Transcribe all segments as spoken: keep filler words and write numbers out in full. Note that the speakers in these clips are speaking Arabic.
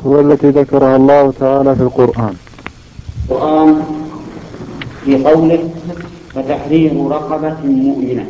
هو التي ذكرها الله تعالى في القرآن. القرآن في قوله فتحرير رقبة مؤمنة،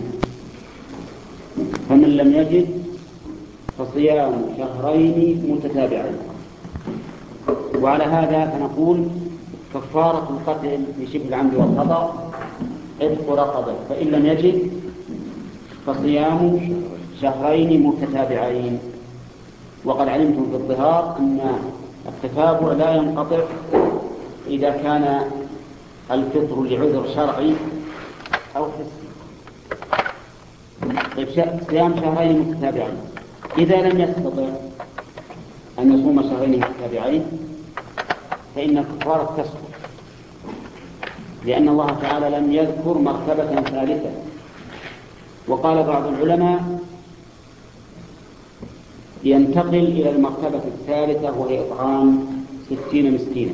فمن لم يجد فصيام شهرين متتابعين. وعلى هذا فنقول كفارة القتل بشبه العمد والخطأ عتق رقبة، فإن لم يجد فصيام شهرين متتابعين. وقد علمتم في الظهار أن التتابع لا ينقطع إذا كان الفطر لعذر شرعي أو حسي. طيب صيام شهرين متتابعين، إذا لم يستطع أن يصوم شهرين متتابعين فإن الكفارة تسقط، لأن الله تعالى لم يذكر مرتبة ثالثة. وقال بعض العلماء ينتقل إلى المرتبة الثالثة وهي إطعام ستين مسكينا،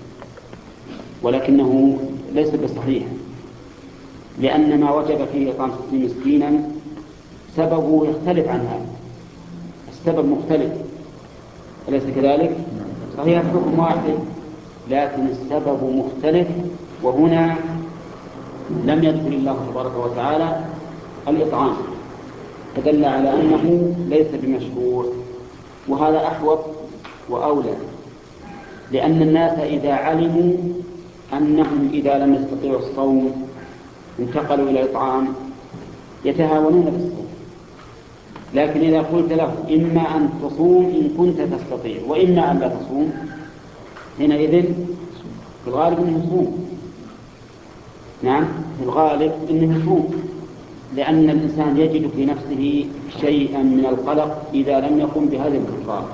ولكنه ليس بصحيح، لأن ما وجب فيه إطعام ستين مسكينا سببه يختلف عن هذا، السبب مختلف، أليس كذلك؟ صحيح الحكم واحد لكن السبب مختلف، وهنا لم يذكر الله تبارك وتعالى الإطعام، فدل على أنه ليس بمشروع. وهذا أحوط وأولى، لأن الناس إذا علموا أنهم إذا لم يستطيعوا الصوم انتقلوا إلى الإطعام يتهاونون بالصوم. لكن إذا قلت له إما أن تصوم إن كنت تستطيع وإما أن لا تصوم، حينئذ في الغالب أنه يصوم. نعم، في الغالب أنه يصوم، لأن الإنسان يجد في نفسه شيئا من القلق إذا لم يقم بهذه الكفارة.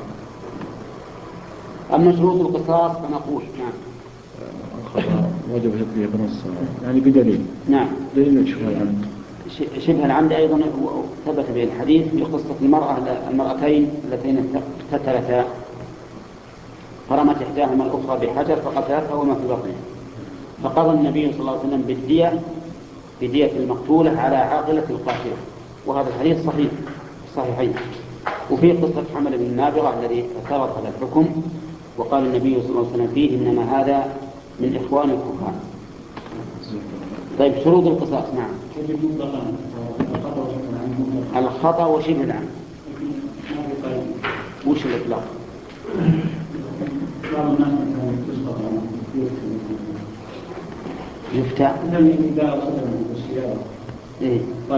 أما شروط القصاص فنقول نعم وجب تطبيق بنص يعني بدليل. نعم، دليل شبه العمد. شبه العمد أيضا ثبت به الحديث في قصة المرأة المرأتين اللتين اقتتلتا فرمت إحداهما الأخرى بحجر فقتلتها وما في بطنها، فقضى النبي صلى الله عليه وسلم بالدية بدية المقتولة على عاقلة القاتلة، وهذا الحديث صحيح صحيحين. وفي قصة حمل بن النابغة الذي اعترض على الحكم وقال النبي صلى الله عليه وسلم فيه إنما هذا من إخوان الكفار. طيب شروط القصاص. نعم، الخطأ وشبه العمد. وش الإطلاق؟ يفتى إيه؟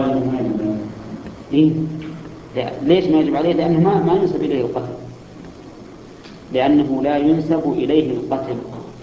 إيه؟ لا. ليش ما يجب عليه؟ لأنه ما, ما ينسب إليه القتل، لأنه لا ينسب إليه القتل.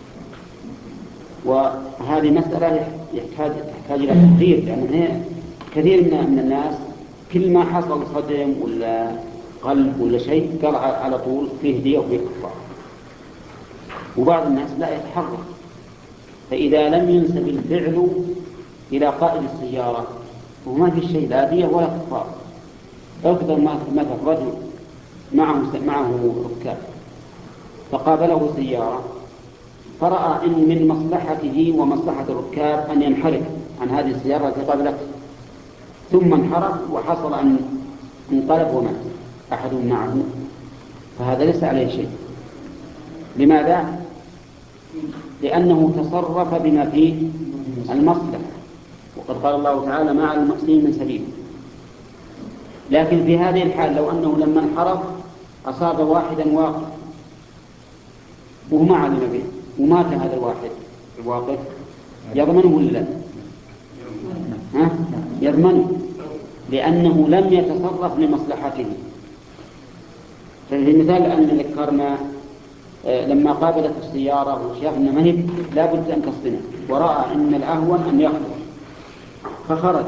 وهذه مسألة يحتاج تحتاج إلى تقدير، لأن كثير من الناس كل ما حصل صدم ولا قلب ولا شيء قال على طول فيه دية وفيه كفارة، وبعض الناس لا يتحرك. فإذا لم ينسب الفعل إلى قائد السيارة وما في شيء لا دية ولا كفارة، أقدر مثل رجل معه معه ركاب فقابله سيارة فرأى إن من مصلحته ومصلحة الركاب أن ينحرف عن هذه السيارة التي قابلته، ثم انحرف وحصل أن انقلب ومات أحد معه، فهذا ليس عليه شيء. لماذا؟ لأنه تصرف بما فيه المصلحة، وقد قال الله تعالى ما على المحسنين من سبيل. لكن في هذه الحال لو أنه لما انحرف أصاب واحدا واقف وهو ما علم به ومات هذا الواحد الواقف، يضمنه ولا لا؟ ها؟ يضمنه، لأنه لم يتصرف لمصلحته. ففي مثال أن ذكرنا لما قابلت السيارة وشاف أن مهب لا بد أن تصطنع، ورأى أن الأهون أن يخرج فخرج،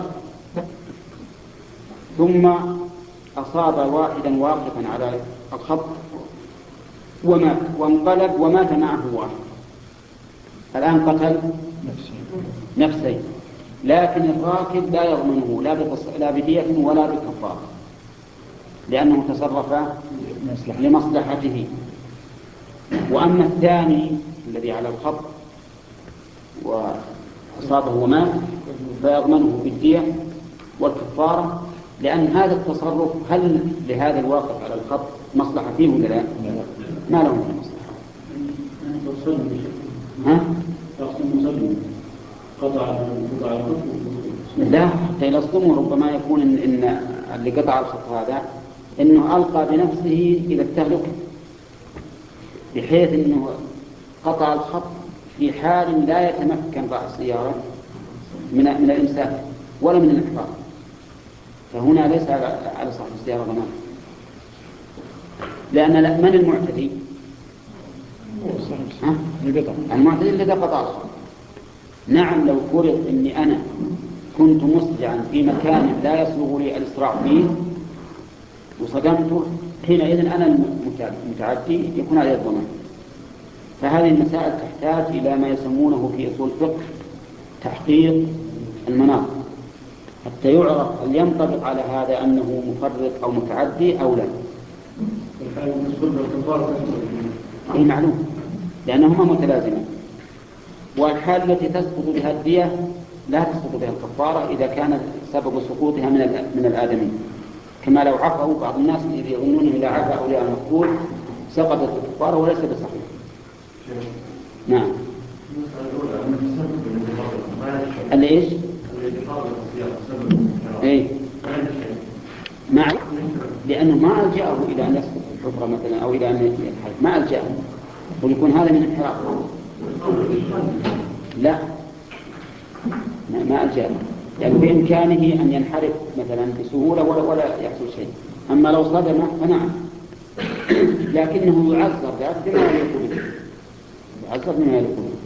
ثم أصاب واحدا واقفا على الخط ومات وانقلب ومات معه واحد، الآن قتل نفسه. لكن الراكب لا يضمنه لا بدية ولا بكفارة، لأنه تصرف لمصلحته. وأما الثاني الذي على الخط وأصابه ومات فيضمنه بالدية والكفارة، لأن هذا التصرف هل لهذا الواقف على الخط مصلحة فيه ولا لا؟ ما له مصلحة. ها؟ قطع قطع الخط. لا، حتى يلصمه ربما يكون إن, إن اللي قطع الخط هذا إنه ألقى بنفسه إلى التهلكة، بحيث إنه قطع الخط في حال لا يتمكن راعي السيارة من من الإمساك ولا من الإحراق، فهنا ليس على صاحب السيارة ضمان، لأن من المعتدي؟ المعتدي الذي قطع الخط. نعم، لو فرض إني أنا كنت مسرعا في مكان لا يسلغ لي الإسراع فيه وصدمته، حينئذ أنا المتعدي يكون عليه الضمان. فهذه المسائل تحتاج إلى ما يسمونه في أصول الفقه تحقيق المناط، حتى يعرف هل ينطبق على هذا أنه مفرط أو متعدي أو لا. أي معلوم، لأنهما متلازمان. والحال التي تسقط بها الدية لا تسقط بها الكفارة إذا كان سبب سقوطها من من الآدمين، كما لو عفوا بعض الناس يظنون إذا عفا أولياء المفقود سقطت الكفارة وليس بصحيح. نعم. اللي إيش؟ إيه؟ ما لأنه ما ألجأه إلى أن يسقط في الحفرة مثلا أو إلى أن ينحرف، ما ألجأه، ويكون هذا من انحراف. لا، ما ألجأه، يعني بإمكانه أن ينحرف مثلا بسهولة ولا ولا يحصل شيء. أما لو صدمه فنعم، لكنه يعذر ذلك بما يليق به، يعذر بما يليق به،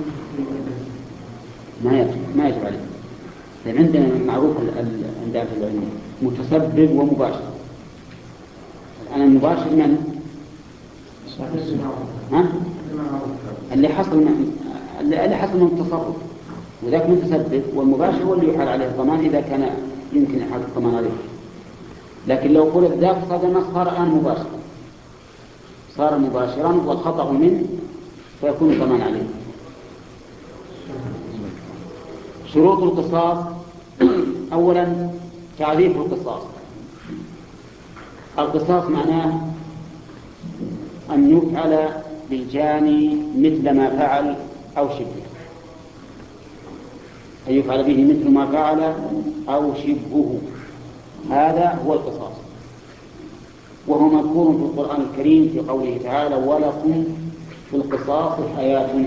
ما يجب ما يجب عليه. لأن عندنا معروف عند أهل العلم متسبب ومباشر. الآن المباشر من؟ ها؟ اللي حصل من اللي حصل من التصرف، وذاك متسبب، والمباشر هو اللي يحال عليه الضمان إذا كان يمكن إحالة الضمان عليه. لكن لو قلت ذاك صدمه صار الآن مباشر، صار مباشرا والخطأ منه فيكون الضمان عليه. شروط القصاص: أولا تعريف القصاص. القصاص معناه أن يفعل بالجاني مثل ما فعل أو شبهه، أن يفعل به مثل ما فعل أو شبهه، هذا هو القصاص. وهو مذكور في القرآن الكريم في قوله تعالى: ولكم في القصاص حياة.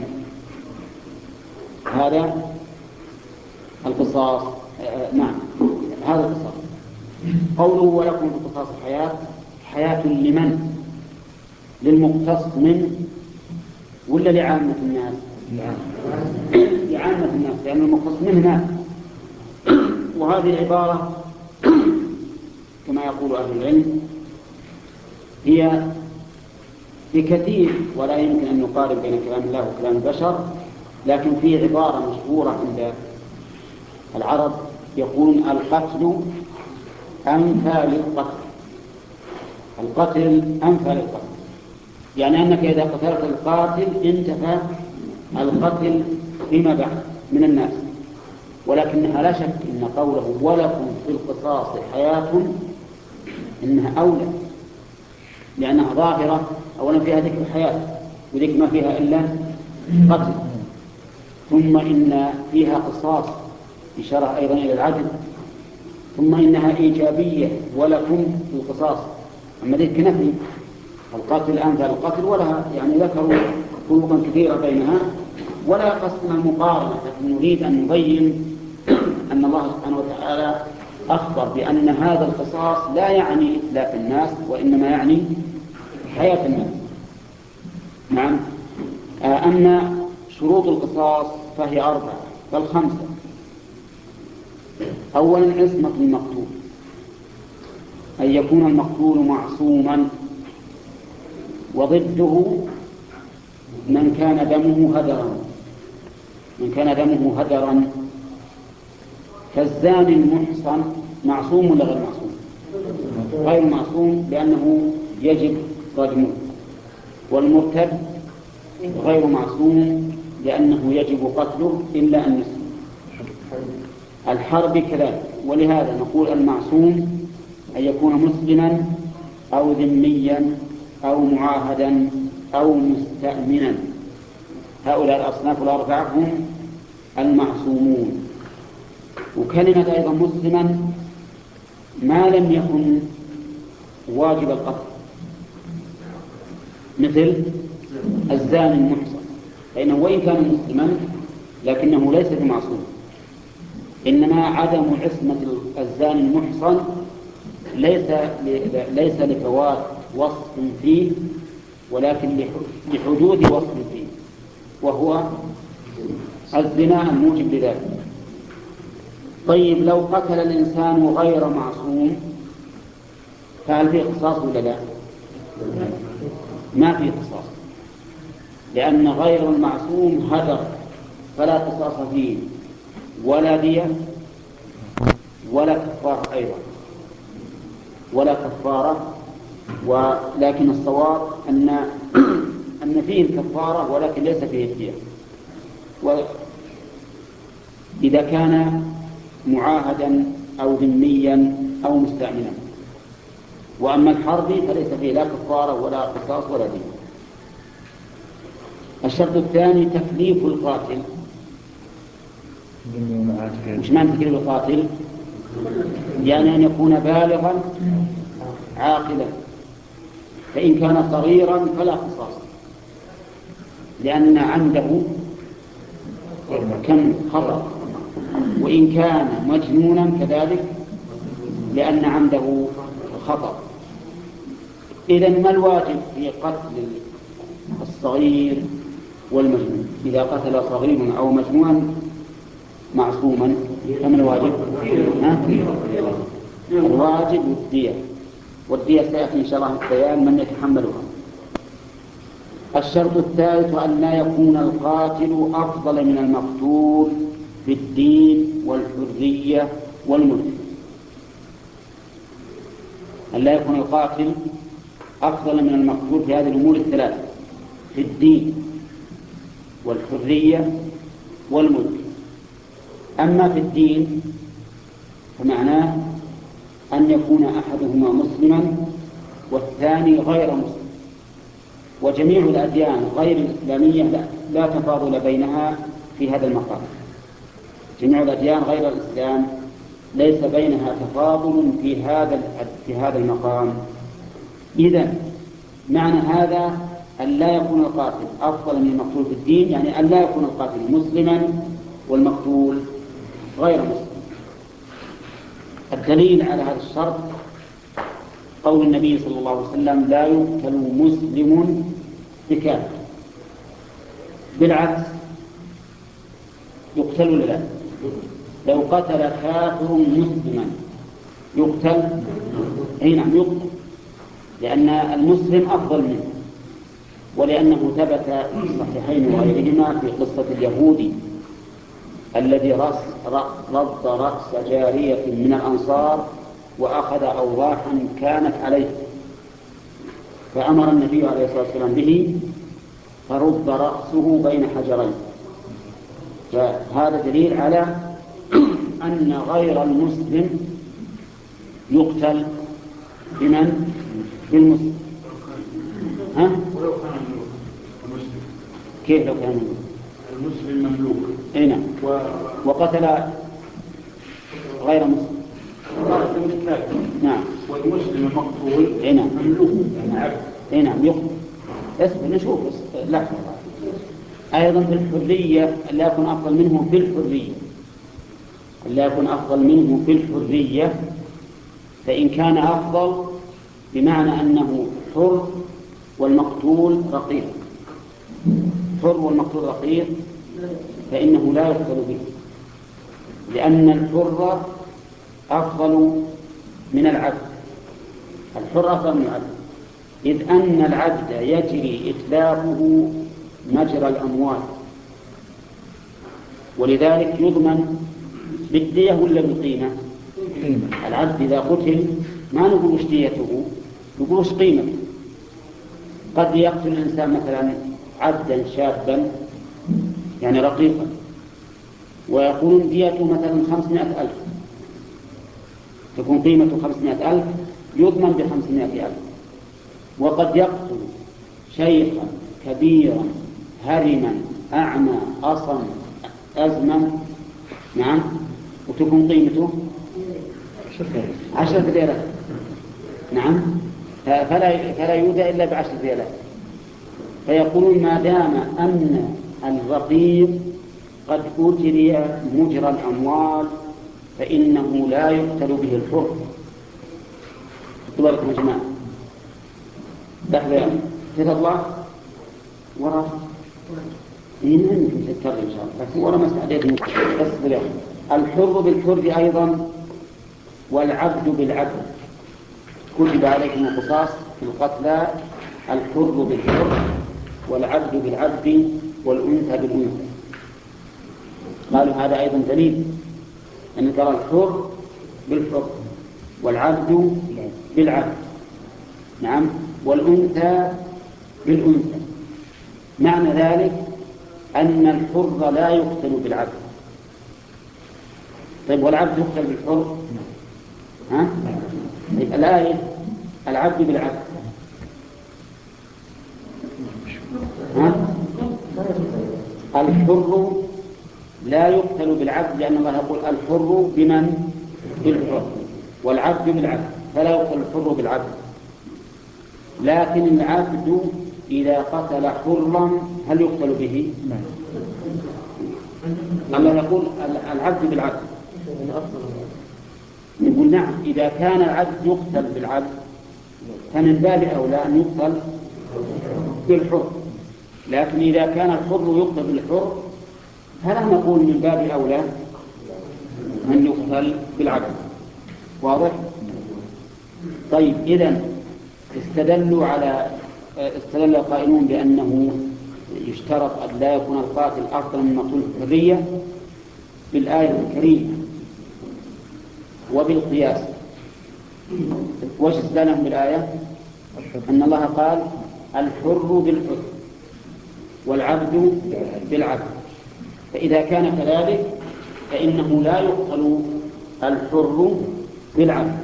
هذا القصاص. آه نعم، هذا القصاص. قوله ولكم في القصاص حياة، حياة لمن؟ للمقتص منه ولا لعامة الناس؟ لعامة الناس، لأن المقتص منه مات. وهذه العبارة كما يقول أهل العلم هي بكثير، ولا يمكن أن نقارن بين كلام الله وكلام البشر، لكن في عبارة مشهورة عند العرب يقولون: القتل أنفى للقتل. القتل أنفى للقتل، يعني أنك إذا قتلت القاتل انتفى القتل فيما بعد من الناس. ولكنها لا شك أن قوله ولكم في القصاص حياة إنها أولى، لأنها ظاهرة. أولا فيها ذكر الحياة، وذكر ما فيها إلا قتل. ثم إن فيها قصاص، إشارة أيضا إلى العدل. ثم إنها إيجابية، ولكم في القصاص. أما ذلك نفي القاتل أنفى القتل، ولها يعني ذكروا فروقا كثيرة بينها، ولا قصدنا المقارنة، لكن نريد أن نبين أن الله سبحانه وتعالى أخبر بأن هذا القصاص لا يعني إتلاف الناس، وإنما يعني حياة الناس. نعم. أما شروط القصاص فهي أربعة بل خمسة. أولا عصمة المقتول، أن يكون المقتول معصوما، وضده من كان دمه هدرا من كان دمه هدرا فالزاني المحصن معصوم ولا غير معصوم؟ غير معصوم، لأنه يجب رجمه. والمرتد غير معصوم، لأنه يجب قتله إلا أن يسلم. الحرب كذلك. ولهذا نقول المعصوم أن يكون مسلما أو ذميا أو معاهدا أو مستأمنا. هؤلاء الأصناف الأربعة هم المعصومون. وكلمة أيضا مسلما ما لم يكن واجب القتل، مثل الزاني المحصن، فإنه وإن كان مسلما لكنه ليس بمعصوم، إنما عدم عصمة الزاني المحصن ليس ليس لفوات وصف فيه، ولكن لحدود وصف فيه، وهو الزنا الموجب لذلك. طيب لو قتل الإنسان غير معصوم فهل فيه قصاص ولا لا؟ ما فيه قصاص، لأن غير المعصوم هدر فلا قصاص فيه ولا دية ولا كفارة أيضا ولا كفارة، ولكن الصواب أن أن فيه الكفارة ولكن ليس فيه الدية، وإذا كان معاهدا أو ذميا أو مستأمنا. وأما الحربي فليس فيه لا كفارة ولا قصاص ولا دية. الشرط الثاني تكليف القاتل. مش معنى تكليف القاتل؟ يعني أن يكون بالغا عاقلا، فإن كان صغيرا فلا قصاص، لأن عنده كم خطأ، وإن كان مجنونا كذلك لأن عنده خطأ. إذن ما الواجب في قتل الصغير والمجنون؟ إذا قتل صغير أو مجنونا معصوما فما الواجب؟ الواجب الدية، والدية سيأتي إن شاء الله البيان من يتحملها. الشرط الثالث أن لا يكون القاتل أفضل من المقتول في الدين والحرية والملك. أن لا يكون القاتل أفضل من المقتول في هذه الأمور الثلاثة، في الدين والحرية والملك. أما في الدين فمعناه أن يكون أحدهما مسلما والثاني غير مسلم، وجميع الأديان غير الإسلامية لا, لا تفاضل بينها في هذا المقام. جميع الأديان غير الإسلام ليس بينها تفاضل في هذا في هذا المقام. إذن معنى هذا أن لا يكون القاتل أفضل من المقتول في الدين، يعني أن لا يكون القاتل مسلما والمقتول غير مسلم. الدليل على هذا الشرط قول النبي صلى الله عليه وسلم: لا يقتل مسلم بكافر. بالعكس يقتل ولا لا؟ لو قتل كافر مسلما يقتل؟ أي نعم يقتل، لأن المسلم أفضل منه، ولأنه ثبت في الصحيحين وغيرهما في قصة اليهودي الذي رد رأس جارية من الأنصار وأخذ أوراحا كانت عليه، فأمر النبي عليه الصلاة والسلام به فرد رأسه بين حجرين. فهذا دليل على أن غير المسلم يقتل بمن؟ بالمسلم. ها؟ ولو كان المسلم كيف لو كان المسلم مملوك؟ اي نعم. و... وقتل غير مسلم. نعم. والمسلم المقتول اي نعم مملوك يعني عبد. اي نعم يقتل. اصبر نشوف. لا، أيضا في الحرية لا يكون أفضل منه في الحرية لا يكون أفضل منه في الحرية فإن كان أفضل بمعنى أنه حر والمقتول رقيق، حر والمقتول رقيق فإنه لا يقتل به، لأن الحر أفضل من العبد. الحر أفضل من العبد، إذ أن العبد يجري إتلافه مجرى الأموال، ولذلك يضمن بالدية ولا بالقيمة؟ العبد إذا قتل ما نقول وش ديته، نقول وش قيمته. قد يقتل الإنسان مثلا عبدا شابا يعني رقيقا ويقولون ديته مثلا خمسمائة ألف، تكون قيمته خمسمائة ألف يضمن بخمسمائة ألف. وقد يقتل شيخا كبيرا هرما أعمى أصم أزمن، نعم، وتكون قيمته عشرة ريالات، نعم، فلا, فلا يودى إلا بعشر ريالات. فيقولون ما دام أن الرقيق قد أجري مجرى الأموال فإنه لا يقتل به الحر. تباركم يا جماعة، لحظة كتب الله وراء إنه يمكن تتكرر إن شاء الله، لكن وراء ما استعديت بس بالله. الحر بالحر أيضا والعبد بالعبد، كتب عليكم القصاص في القتلى، الحر بالحر والعبد بالعبد والأنثى بالأنثى. قالوا هذا أيضا دليل أن ترى الحر بالحر والعبد بالعبد، نعم، والأنثى بالأنثى. معنى ذلك أن الحر لا يقتل بالعبد. طيب والعبد يقتل بالحر؟ ها؟ طيب الآية العبد بالعبد، ها؟ الحر لا يقتل بالعبد لأن الله يقول الحر بمن؟ بالحر، والعبد بالعبد، فلا يقتل الحر بالعبد. لكن العبد إذا قتل حرا هل يقتل به؟ الله يقول العبد بالعبد، يقول نعم، إذا كان العبد يقتل بالعبد فمن باب أولى أن يقتل بالحر. لكن إذا كان الحر يقتل بالحر فلا نقول من باب أولى أن يقتل بالعبد. واضح؟ طيب إذن استدلوا على استدل القائلون بأنه يشترط أن لا يكون القاتل أفضل من المقتول الحرية بالآية الكريمة وبالقياس. وش استدلهم بالآية؟ أن الله قال الحر بالحر والعبد بالعبد، فإذا كان كذلك فإنه لا يقتل الحر بالعبد.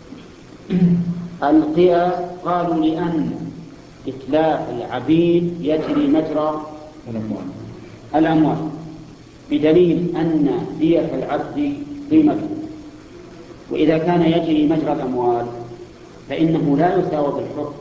القياس قالوا لأن إتلاف العبيد يجري مجرى الأموال بدليل أن دية العبد قيمته، وإذا كان يجري مجرى الأموال فإنه لا يساوى بالحر،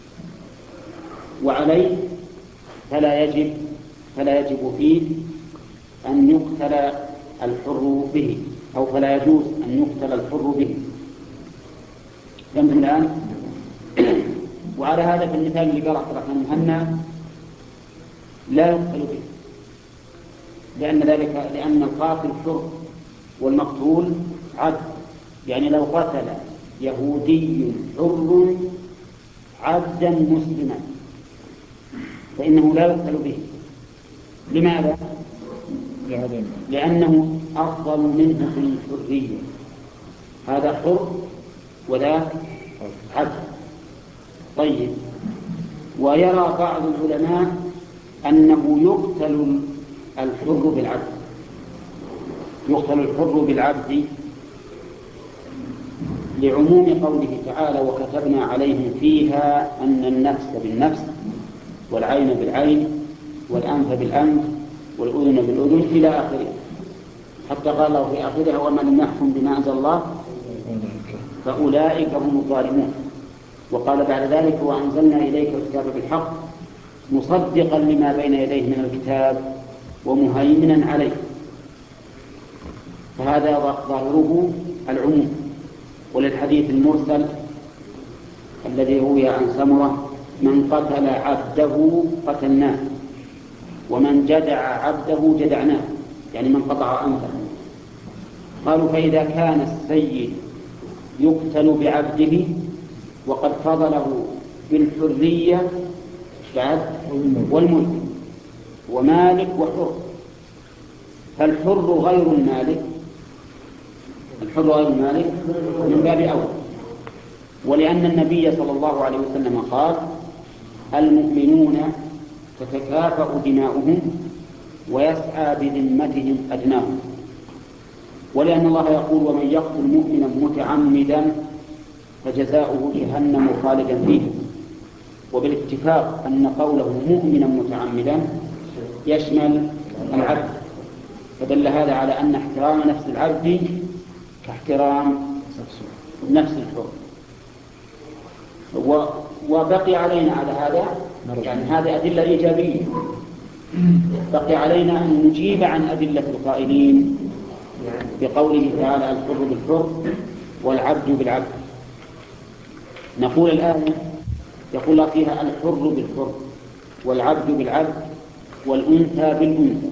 وعليه فلا يجب فلا يجب فيه أن يقتل الحر به، أو فلا يجوز أن يقتل الحر به. فهمتم الآن؟ وعلى هذا في المثال اللي قال عبد الرحمن المهنا لا يقتل به، لأن ذلك لأن القاتل حر والمقتول عبد. يعني لو قتل يهودي حر عبدا مسلما فإنه لا يقتل به. لماذا؟ لأنه أفضل منه في الحرية، هذا حر وذاك عبد. طيب، ويرى بعض العلماء أنه يقتل الحر بالعبد، يقتل الحر بالعبد لعموم قوله تعالى وكتبنا عليهم فيها أن النفس بالنفس والعين بالعين والأنف بالأنف والأذن بالأذن إلى آخره، حتى قال الله في آخره ومن لم يحكم بما أنزل الله فأولئك هم الظالمون. وقال بعد ذلك وأنزلنا إليك الكتاب بالحق مصدقا لما بين يديه من الكتاب ومهيمنا عليه، فهذا ظاهره العموم. وللحديث المرسل الذي روي عن سمرة من قتل عبده قتلناه ومن جدع عبده جدعناه، يعني من قطع أنفه. قالوا فإذا كان السيد يقتل بعبده وقد فضله بالحرية بعد والملك ومالك وحر، فالحر غير المالك الحر غير المالك من باب أول. ولأن النبي صلى الله عليه وسلم قال المؤمنون تتكافأ دماؤهم ويسعى بذمتهم أدناهم. ولأن الله يقول ومن يقتل مؤمنا متعمدا فجزاؤه جهنم خالدا فيه. وبالاتفاق أن قوله مؤمنا متعمدا يشمل العبد، فدل هذا على أن احترام نفس العبد كاحترام نفس الحر. وبقي علينا على هذا، يعني هذه أدلة إيجابية، بقي علينا أن نجيب عن أدلة القائلين بقوله تعالى الحر بالحر والعبد بالعبد. نقول الآن يقول الله فيها الحر بالحر والعبد بالعبد والأنثى بالأنثى،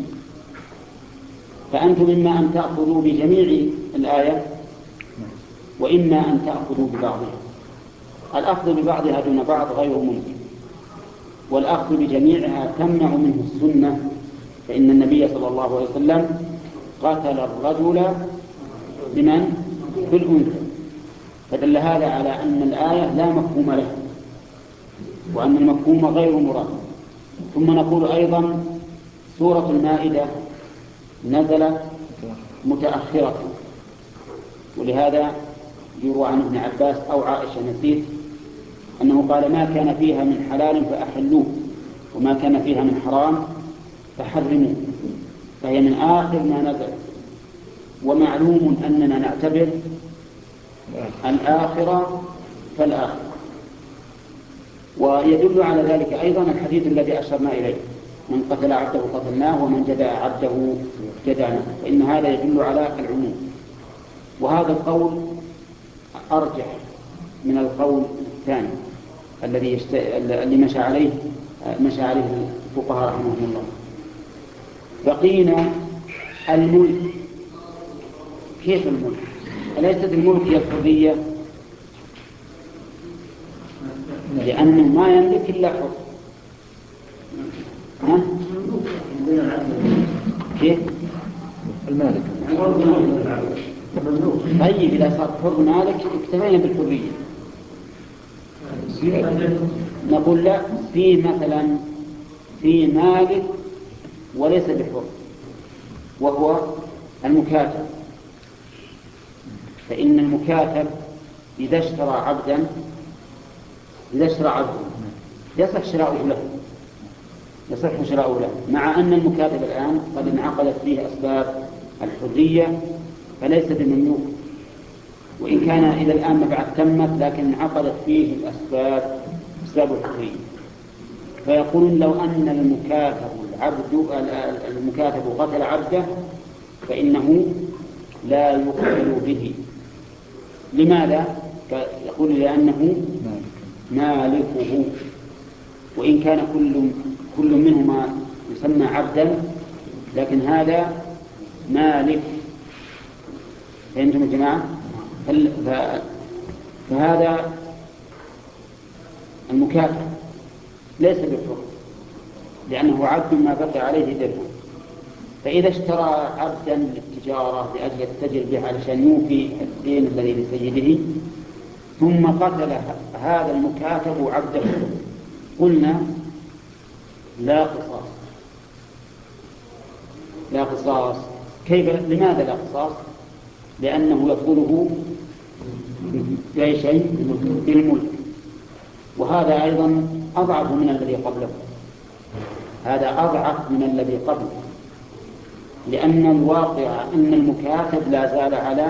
فأنتم إما أن تأخذوا بجميع الآية وإما أن تأخذوا ببعضها. الأخذ ببعضها دون بعض غير ممكن، والأخذ بجميعها تمنع منه السنة، فإن النبي صلى الله عليه وسلم قتل الرجل بمن؟ بالأنثى، فدل هذا على أن الآية لا مفهوم له وأن المفهوم غير مراد. ثم نقول أيضا سورة المائدة نزلت متأخرة، ولهذا يروى عن ابن عباس أو عائشة نسيت أنه قال ما كان فيها من حلال فأحلوه وما كان فيها من حرام فحرموه، فهي من آخر ما نزل. ومعلوم أننا نعتبر الآخرة فالآخرة. ويدل على ذلك أيضا الحديث الذي أشرنا إليه من قتل عبده قتلناه ومن جدع عبده جدعناه، فإن هذا يدل على العموم. وهذا القول أرجح من القول الثاني الذي يشت... اللي مشى عليه مشى عليه الفقهاء رحمهم الله. بقينا الملك. كيف الملك؟ أليست الملك هي الحرية؟ لأنه ما يملك إلا حر. ها؟ كيف؟ المالك. طيب إذا صار حر مالك اكتفينا بالحرية. نقول لا، في مثلا في مالك وليس بحر وهو المكاتب، فإن المكاتب إذا اشترى عبدا إذا اشترى عبدا يصح شراؤه له يصح شراؤه له مع أن المكاتب الآن قد انعقدت فيه أسباب الحرية فليس بمملوك، وإن كان إلى الآن ما بعد تمت لكن انعقدت فيه الأسباب أسباب الحرية. فيقولون لو أن المكاتب العبد المكاتب قتل عبده فإنه لا يقتل به. لماذا؟ يقول لأنه مالكه، وإن كان كل كل منهما يسمى عبدا لكن هذا مالك. فهمتم يا جماعة؟ فهذا المكاتب ليس بحر لأنه عبد ما بقي عليه درهم، فإذا اشترى عبدا للتجارة لأجل يتجر به علشان يوفي الدين الذي لسيده ثم قتل هذا المكاتب عبده قلنا لا قصاص. لا قصاص. كيف؟ لماذا لا قصاص؟ لأنه يطلبه بأي شيء؟ بالملك، وهذا أيضا أضعف من الذي قبله. هذا أضعف من الذي قبله لأن الواقع أن المكاتب لا زال على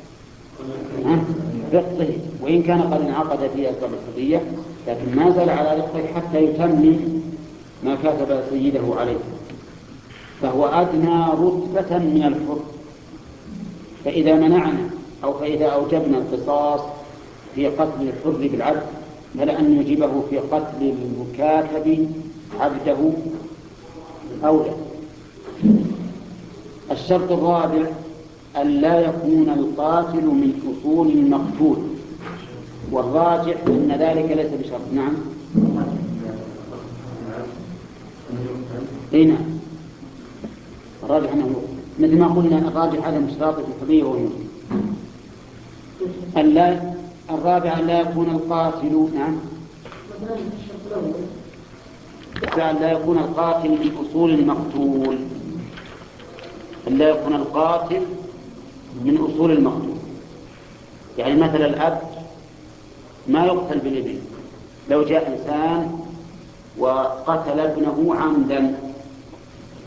رقه، وإن كان قد انعقد فيه أسباب الحرية لكن ما زال على رقه حتى يتمم ما كاتب سيده عليه، فهو أدنى رتبة من الحر. فإذا منعنا أو فإذا أوجبنا القصاص في قتل الحر بالعبد فلا أن نجيبه في قتل المكاتب عبده أولى. الشرط الرابع أن لا يكون القاتل من أصول المقتول، والراجح أن ذلك ليس بشرط. نعم إيه نعم الراجح أنه مثل ما قلنا الراجح عدم اشتراط الحرية والملك. ألا الرابع أن لا يكون القاتل نعم أن لا يكون القاتل من أصول المقتول أن لا يكون القاتل من أصول المقتول. يعني مثلا الأب ما يقتل بالابن، لو جاء إنسان وقتل ابنه عمدا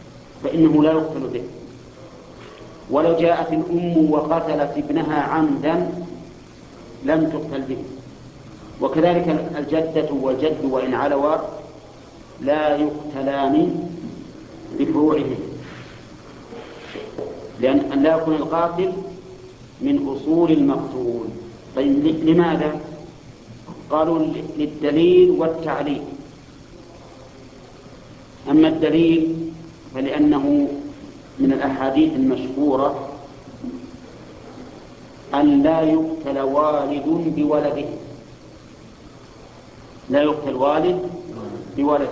فإنه لا يقتل به. ولو جاءت الأم وقتلت ابنها عمدا لم تقتل به. وكذلك الجدة والجد وإن علوا لا يقتلان بفروعهم، لأن أن لا يكون القاتل من أصول المقتول. طيب لماذا؟ قالوا للدليل والتعليل. أما الدليل فلأنه من الأحاديث المشهورة أن لا يقتل والد بولده، لا يقتل والد بولده،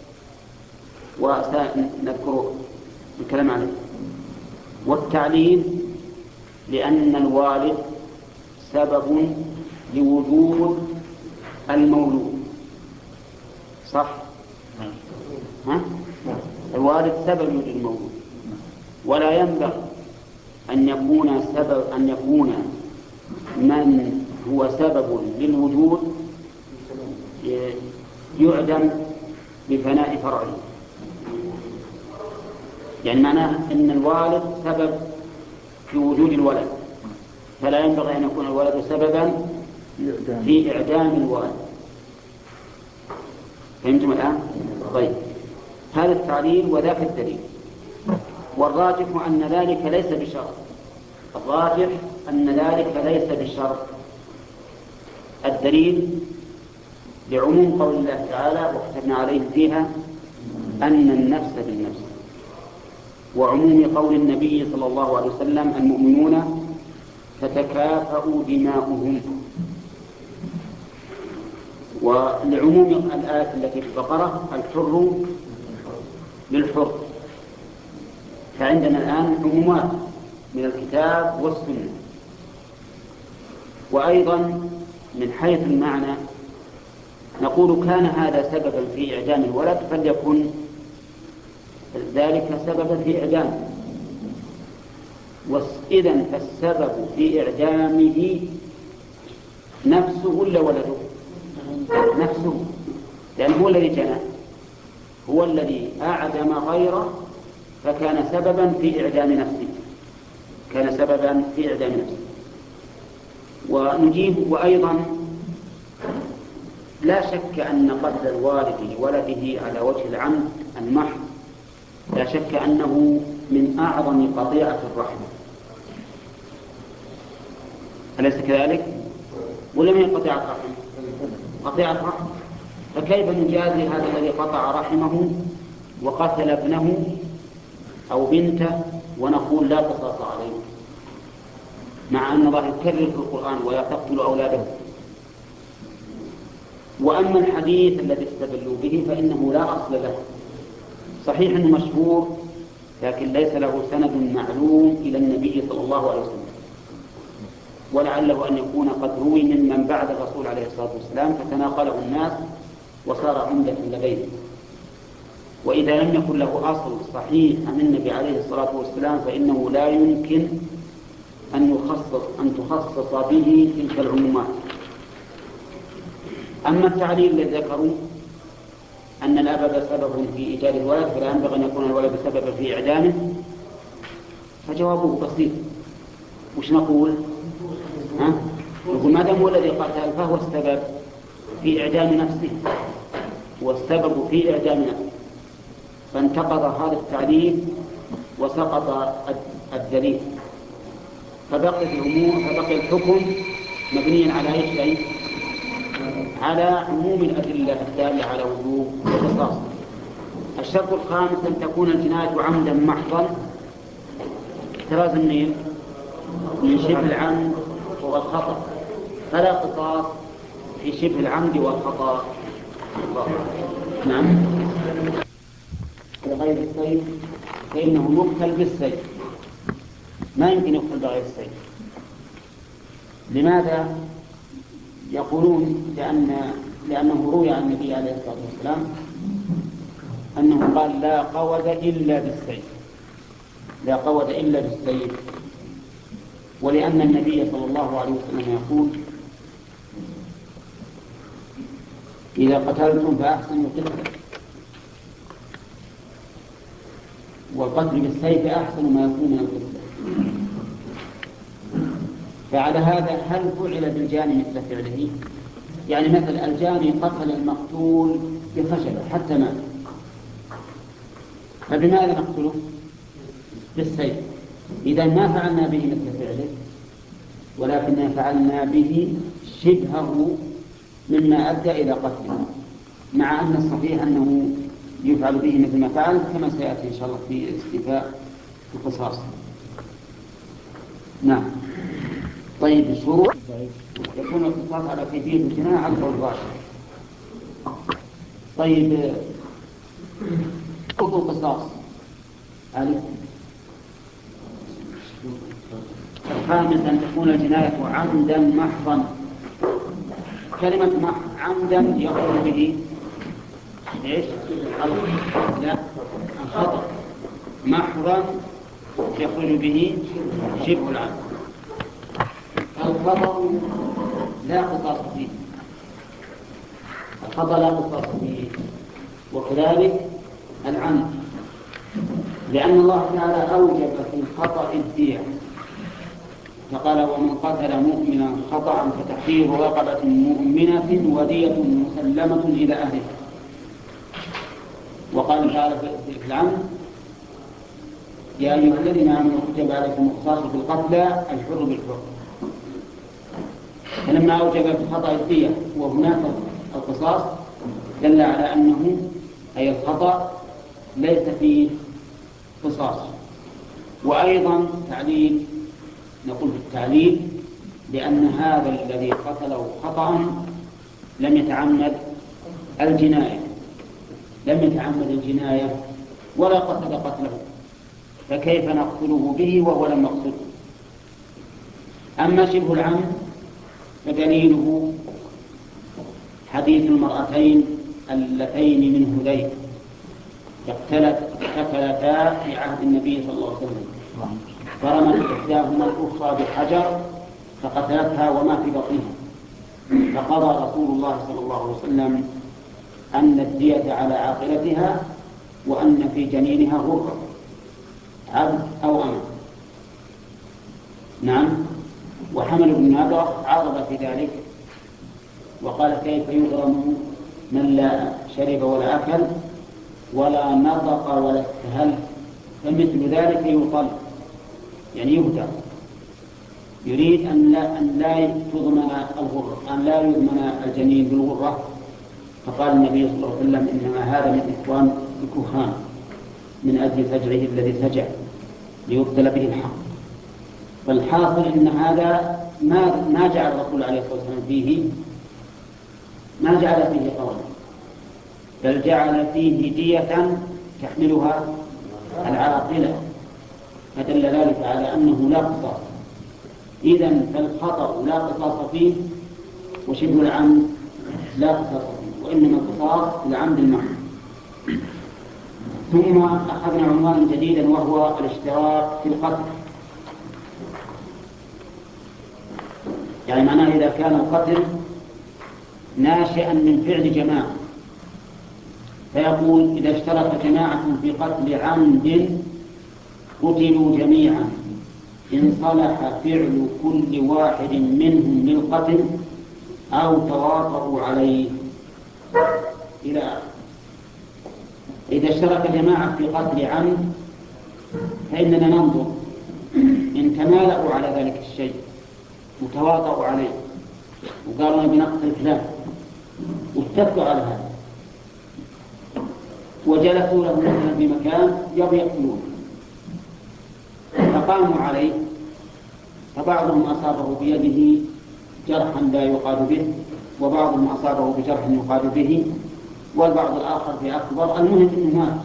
وسنذكر الكلام عليه. والتعليل لأن الوالد سبب لوجود المولود. صح؟ ها؟ الوالد سبب لوجود المولود، ولا ينبغي أن يكون سبب أن يكون من هو سبب للوجود يعدم بفناء فرعه. يعني معناه أن الوالد سبب في وجود الولد، فلا ينبغي أن يكون الولد سببا في إعدام الوالد. فهمتم الآن؟ طيب، هذا التعليل وذاك الدليل. والراجح أن ذلك ليس بشرط. الراجح أن ذلك ليس بشرط. الدليل لعموم قول الله تعالى وكتبنا عليهم فيها أن النفس بالنفس، وعموم قول النبي صلى الله عليه وسلم المؤمنون تتكافأ دماؤهم، ولعموم الآية التي في البقرة الحر للحر. فعندنا الآن عمومات من الكتاب والسنة. وأيضا من حيث المعنى نقول كان هذا سببا في إعدام الولد فليكن ذلك سببا في إعدامه. إذن فالسبب في إعدامه نفسه ولا ولده؟ نفسه، لأنه هو الذي جنى، هو الذي أعدم غيره، فكان سببا في إعدام نفسه، كان سببا في إعدام نفسه. ونجيب وأيضا لا شك أن قتل الوالد لولده على وجه العمد المحض لا شك أنه من أعظم قطيعة الرحمة، أليس كذلك؟ ولم يكن قطيعة رحمة، قطيعة رحمة. فكيف نجازي هذا الذي قطع رحمه وقتل ابنه أو بنته ونقول لا قصاص عليه، مع أن الله يكرر في القرآن ولا تقتلوا أولاده؟ وأما الحديث الذي استدلوا به فإنه لا أصل له، صحيح أنه مشهور لكن ليس له سند معلوم إلى النبي صلى الله عليه وسلم، ولعله أن يكون قد روي ممن بعد الرسول عليه الصلاة والسلام فتناقله الناس وصار عمدة لديهم. وإذا لم يكن له أصل صحيح عن النبي عليه الصلاة والسلام فإنه لا يمكن أن يخصص أن تخصص به تلك العمومات. أما التعليل الذي ذكروا أن الأب سبب في إيجاد الولد فلا ينبغي أن يكون الولد سببا في إعدامه، فجوابه بسيط. وش نقول؟ ها؟ نقول ما دام هو الذي قتل فهو السبب في إعدام نفسه، والسبب في إعدام نفسه، فانتقض هذا التعليل وسقط الدليل، فبقي الأمور فبقي الحكم مبنيا على أي شيء؟ على عموم الأدلة الدالة على وجوب القصاص. الشرط الخامس أن تكون الجناية عمدا محضا احتراز النيل من شبه العمد والخطأ، فلا قصاص في شبه العمد والخطأ. نعم. غير السيف فإنه يقتل بالسيف، ما يمكن يقتل بغير السيف. لماذا؟ يقولون لأن لأنه روي عن النبي عليه الصلاة والسلام أنه قال لا قود إلا بالسيف، لا قود إلا بالسيف، ولأن النبي صلى الله عليه وسلم يقول إذا قتلتم فأحسنوا القتل والقتل بالسيف أحسن ما يكون من القتل. فعلى هذا هل فعل بالجاني مثل فعله؟ يعني مثل الجاني قتل المقتول بخشبة حتى مات، فبماذا نقتله؟ بالسيف. إذا ما فعلنا به مثل فعله، ولكننا فعلنا به شبهه مما أدى إلى قتله، مع أن الصحيح أنه يفعل به مثل ما فعل، كما سيأتي إن شاء الله في استيفاء القصاص. نعم. طيب الشروط: يكون القصاص على كيفية الجناية على القول الراجح. طيب شروط القصاص: ألف، الخامس أن تكون الجناية عمدا محضا. كلمة عمدا يقول به ايش؟ لا، الخطأ. محضا يقول به شبه العمد. الخطأ لا قصاص فيه، الخطأ لا قصاص فيه، وكذلك العمد، لأن الله تعالى أوجب في الخطأ الدية، فقال: ومن قتل مؤمنا خطأ فتحرير رقبة مؤمنة ودية مسلمة إلى أهله. وقال تعالى في العمد: يا أيها الذين آمنوا كتب عليكم القصاص في القتلى الحر بالحر. فلما أوجب في الخطأ الدية وهناك القصاص دل على أنه أي الخطأ ليس فيه قصاص. وأيضا تعليل، نقول في التعليل لأن هذا الذي قتله خطأ لم يتعمد الجناية، لم يتعمد الجناية ولا قصد قتله، فكيف نقتله به وهو لم يقصده؟ أما شبه العمد فدليله حديث المرأتين اللتين من هذيل اقتتلتا في عهد النبي صلى الله عليه وسلم، فرمت إحداهما الأخرى بحجر فقتلتها وما في بطنها، فقضى رسول الله صلى الله عليه وسلم أن الدية على عاقلتها، وأن في جنينها غرة عبد أو أمة. نعم. وحمل بن نابغة عرض في ذلك وقال: كيف يغرم من لا شرب ولا أكل ولا نطق ولا استهل، فمثل ذلك يطل، يعني يهدى. يريد أن لا, أن لا تضمن الغرة، أن لا يضمن الجنين بالغرة، فقال النبي صلى الله عليه وسلم: إنما هذا من إخوان الكهان من أجل فجره الذي فجع ليبتل به الحق. فالحاصل إن هذا ما ما جعل الرسول عليه الصلاة والسلام فيه ما جعل فيه قولا، بل جعل فيه دية تحملها العاقلة، فدل ذلك على أنه لا قصاص. إذن فالخطأ لا قصاص فيه، وشبه العمد لا قصاص فيه، وإنما القصاص العمد المحض. ثم أخذنا عنوانا جديدا وهو الاشتراك في القتل. يعني معناه إذا كان القتل ناشئا من فعل جماعة، فيقول: إذا اشترك جماعة في قتل عمد قتلوا جميعا إن صلح فعل كل واحد منهم للقتل أو تواطؤوا عليه، إلى آخره. إذا اشترك جماعة في قتل عمد فإننا ننظر إن تمالأوا على ذلك الشيء وتواطؤوا عليه وقالوا بنقتل فلان واتفقوا على هذا وجلسوا له مثلا في مكان يبي يقتلون فقاموا عليه، فبعضهم أصابه بيده جرحا لا يقاد به، وبعضهم أصابه بجرح يقاد به، والبعض الآخر في أكبر، المهم أنه مات.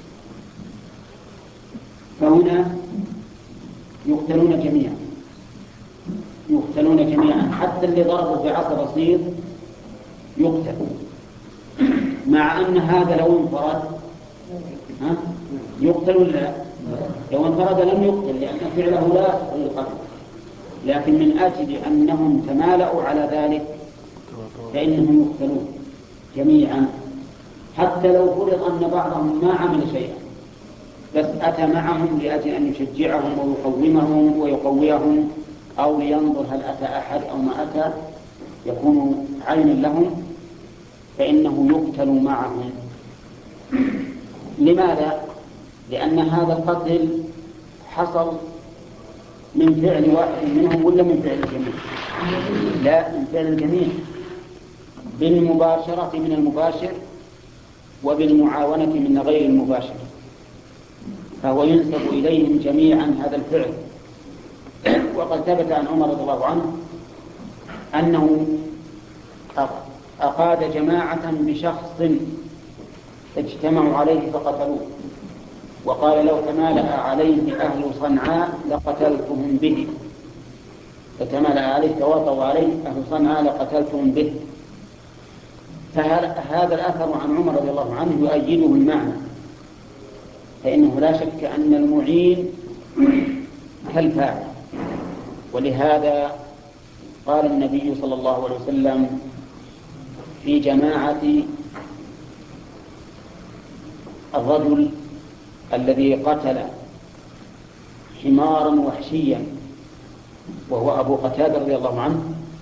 فهنا يقتلون جميعا، يقتلون جميعا، حتى اللي ضربوا بعصا بسيط يقتل، مع أن هذا لو انفرد ها يقتل ولا لو انفرد لم يقتل، لأن فعله لا يقتل القتل، لكن من أجل أنهم تمالأوا على ذلك فإنهم بس أتى معهم لأجل أن يشجعهم ويقومهم ويقويهم، أو لينظر هل أتى أحد أو ما أتى يكون عينا لهم، فإنه يقتل معهم. لماذا؟ لأن هذا القتل حصل من فعل واحد منهم ولا من فعل الجميع؟ لا، من فعل الجميع، بالمباشرة من المباشر وبالمعاونة من غير المباشر، فهو ينسب إليهم جميعا هذا الفعل. وقد ثبت عن عمر رضي الله عنه أنه أقاد جماعة بشخص اجتمعوا عليه فقتلوه، وقال لو تمالأ عليه أهل صنعاء لقتلتهم به، فتمالأ عليه تواطوا عليه أهل صنعاء لقتلتهم به. فهذا الأثر عن عمر رضي الله عنه يؤيده المعنى، فإنه لا شك أن المعين كالفاعل. ولهذا قال النبي صلى الله عليه وسلم في جماعة الرجل الذي قتل حمارا وحشيا وهو أبو قتادة رضي الله عنه،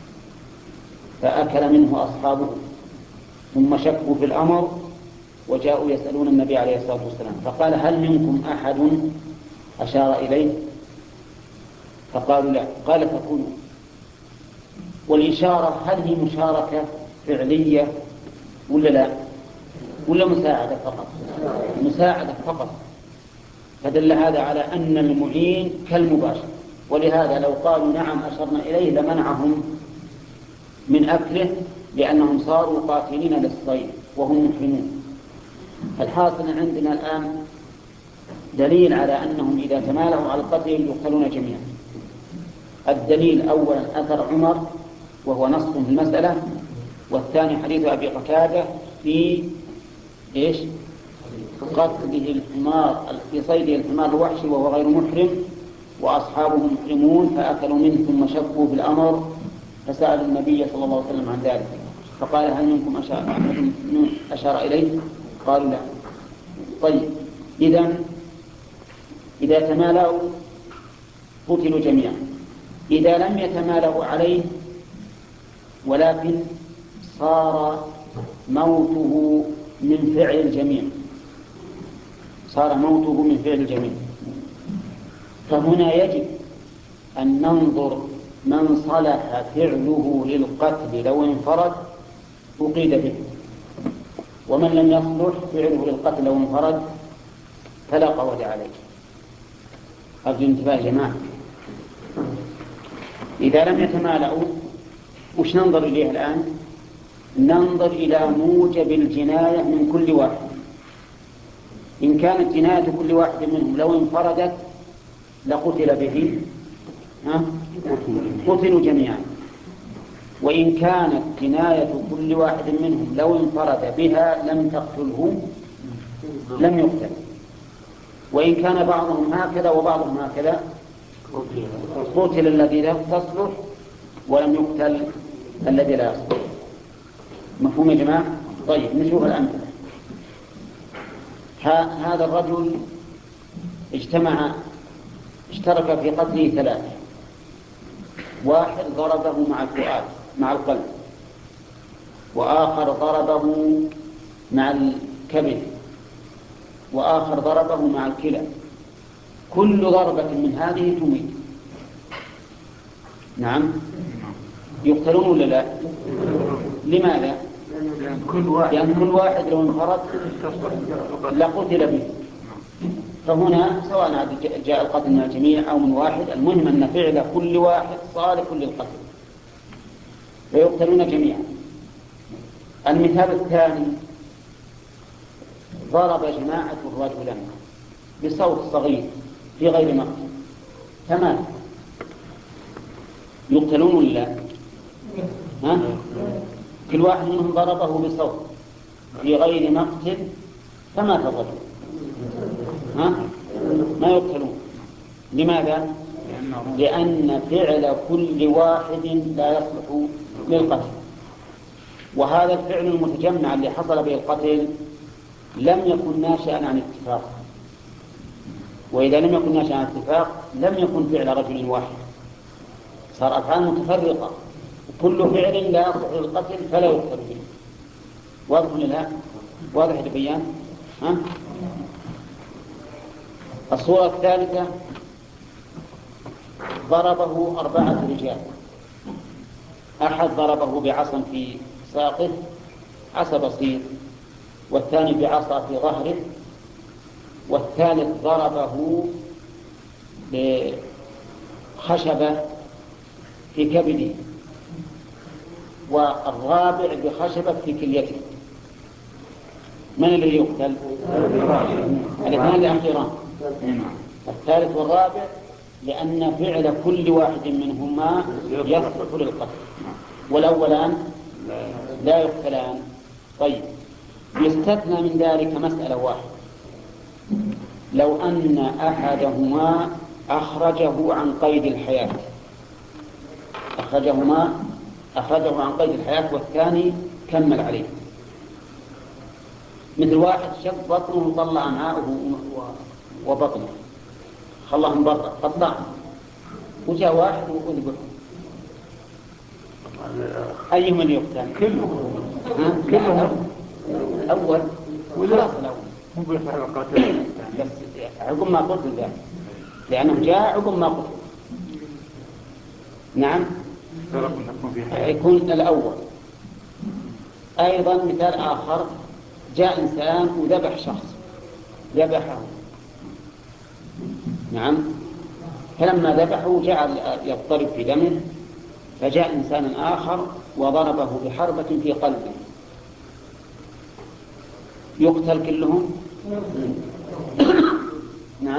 فأكل منه أصحابه ثم شكوا في الأمر وجاءوا يسألون النبي عليه الصلاة والسلام، فقال هل منكم أحد أشار إليه؟ فقالوا لا. قال فكلوا. والإشارة هل هي مشاركة فعلية ولا لا، ولا مساعدة فقط؟ مساعدة فقط. فدل هذا على أن المعين كالمباشر. ولهذا لو قالوا نعم أشرنا إليه لمنعهم من أكله، لأنهم صاروا قاتلين للصيد وهم محرمون. الحاصل عندنا الآن دليل على أنهم إذا تمالوا على القتل يقتلون جميعا. الدليل أولا أثر عمر وهو نص في المسألة، والثاني حديث أبي قتادة في إيش؟ قتله الحمار، في صيده الحمار الوحشي وهو غير محرم وأصحابه محرمون فأكلوا منه ثم شكوا في الأمر فسألوا النبي صلى الله عليه وسلم عن ذلك، فقال هل منكم أشار, أشار إليه؟ قالوا لا. طيب، إذن إذا تمالوا قتلوا جميعا. إذا لم يتمالوا عليه ولكن صار موته من فعل الجميع، صار موته من فعل الجميع، فهنا يجب أن ننظر من صلح فعله للقتل لو انفرد أقيد به، ومن لم يصلح فعله للقتل لو انفرد فلا قود عليه. أرجو انتباه يا جماعة. إذا لم يتمالأوا وش ننظر إليه الآن؟ ننظر إلى موجب الجناية من كل واحد. إن كانت جناية كل واحد منهم لو انفردت لقتل به، ها؟ قتلوا جميعا. وإن كانت جناية كل واحد منهم لو انفرد بها لم تقتله لم يقتل. وإن كان بعضهم هكذا وبعضهم هكذا قتل الذي لا تصلح ولم يقتل الذي لا يصلح. مفهوم يا جماعة؟ طيب نشوف الأمثلة. هذا الرجل اجتمع اشترك في قتله ثلاثة. واحد ضربه مع الفؤاد مع القلب، وآخر ضربه مع الكبد، وآخر ضربه مع الكلى. كل ضربة من هذه تميت. نعم، يقتلون ولا لا؟ لماذا؟ لأن كل واحد, يعني كل واحد لو انفرد لقتل به. فهنا سواء جاء القتل من الجميع أو من واحد، المهم أن فعل كل واحد صالح للقتل فيقتلون جميعا. المثال الثاني ضرب جماعة رجلا بصوت صغير في غير مقتل تمام، يقتلون ولا ها؟ كل واحد منهم ضربه بصوت في غير مقتل فمات الرجل، ها؟ ما يقتلون. لماذا؟ لأن فعل كل واحد لا يصلح للقتل. وهذا الفعل المتجمع اللي حصل به القتل لم يكن ناشئا عن اتفاق، وإذا لم يكن ناشئا عن اتفاق لم يكن فعل رجل واحد، صار أفعال متفرقة، وكل فعل لا يصح للقتل فلا يقتل به. واضح ولا لا؟ واضح البيان؟ ها؟ الصورة الثالثة ضربه أربعة رجال، أحد ضربه بعصا في ساقه عصا بسيط، والثاني بعصا في ظهره، والثالث ضربه بخشبة في كبده، والرابع بخشبة في كليته. من الذي يقتل؟ الاثنان الأخيران، الثالث والرابع، لأن فعل كل واحد منهما يصلح للقتل، والأولان لا يقتلان. طيب، يستثنى من ذلك مسألة واحدة، لو أن أحدهما أخرجه عن قيد الحياة، أخرجهما أخرجه عن قيد الحياة والثاني كمل عليه، مثل واحد شق بطنه وطلع أمعاءه وبطنه خلاهم برا قطع، وجاء واحد وذبحه، أيهما اللي يقتل؟ كله كله الأول خلاص الأول مو بيفعل القاتل بس عقب ما قتل ذلك، لأنه جاء عقب ما قتل. نعم يكون الأول. أيضا مثال آخر، جاء إنسان وذبح شخص، ذبحه، نعم، فلما ذبحه جعل يضطرب في دمه، فجاء إنسان آخر وضربه بحربة في قلبه، يقتل كلهم؟ نعم.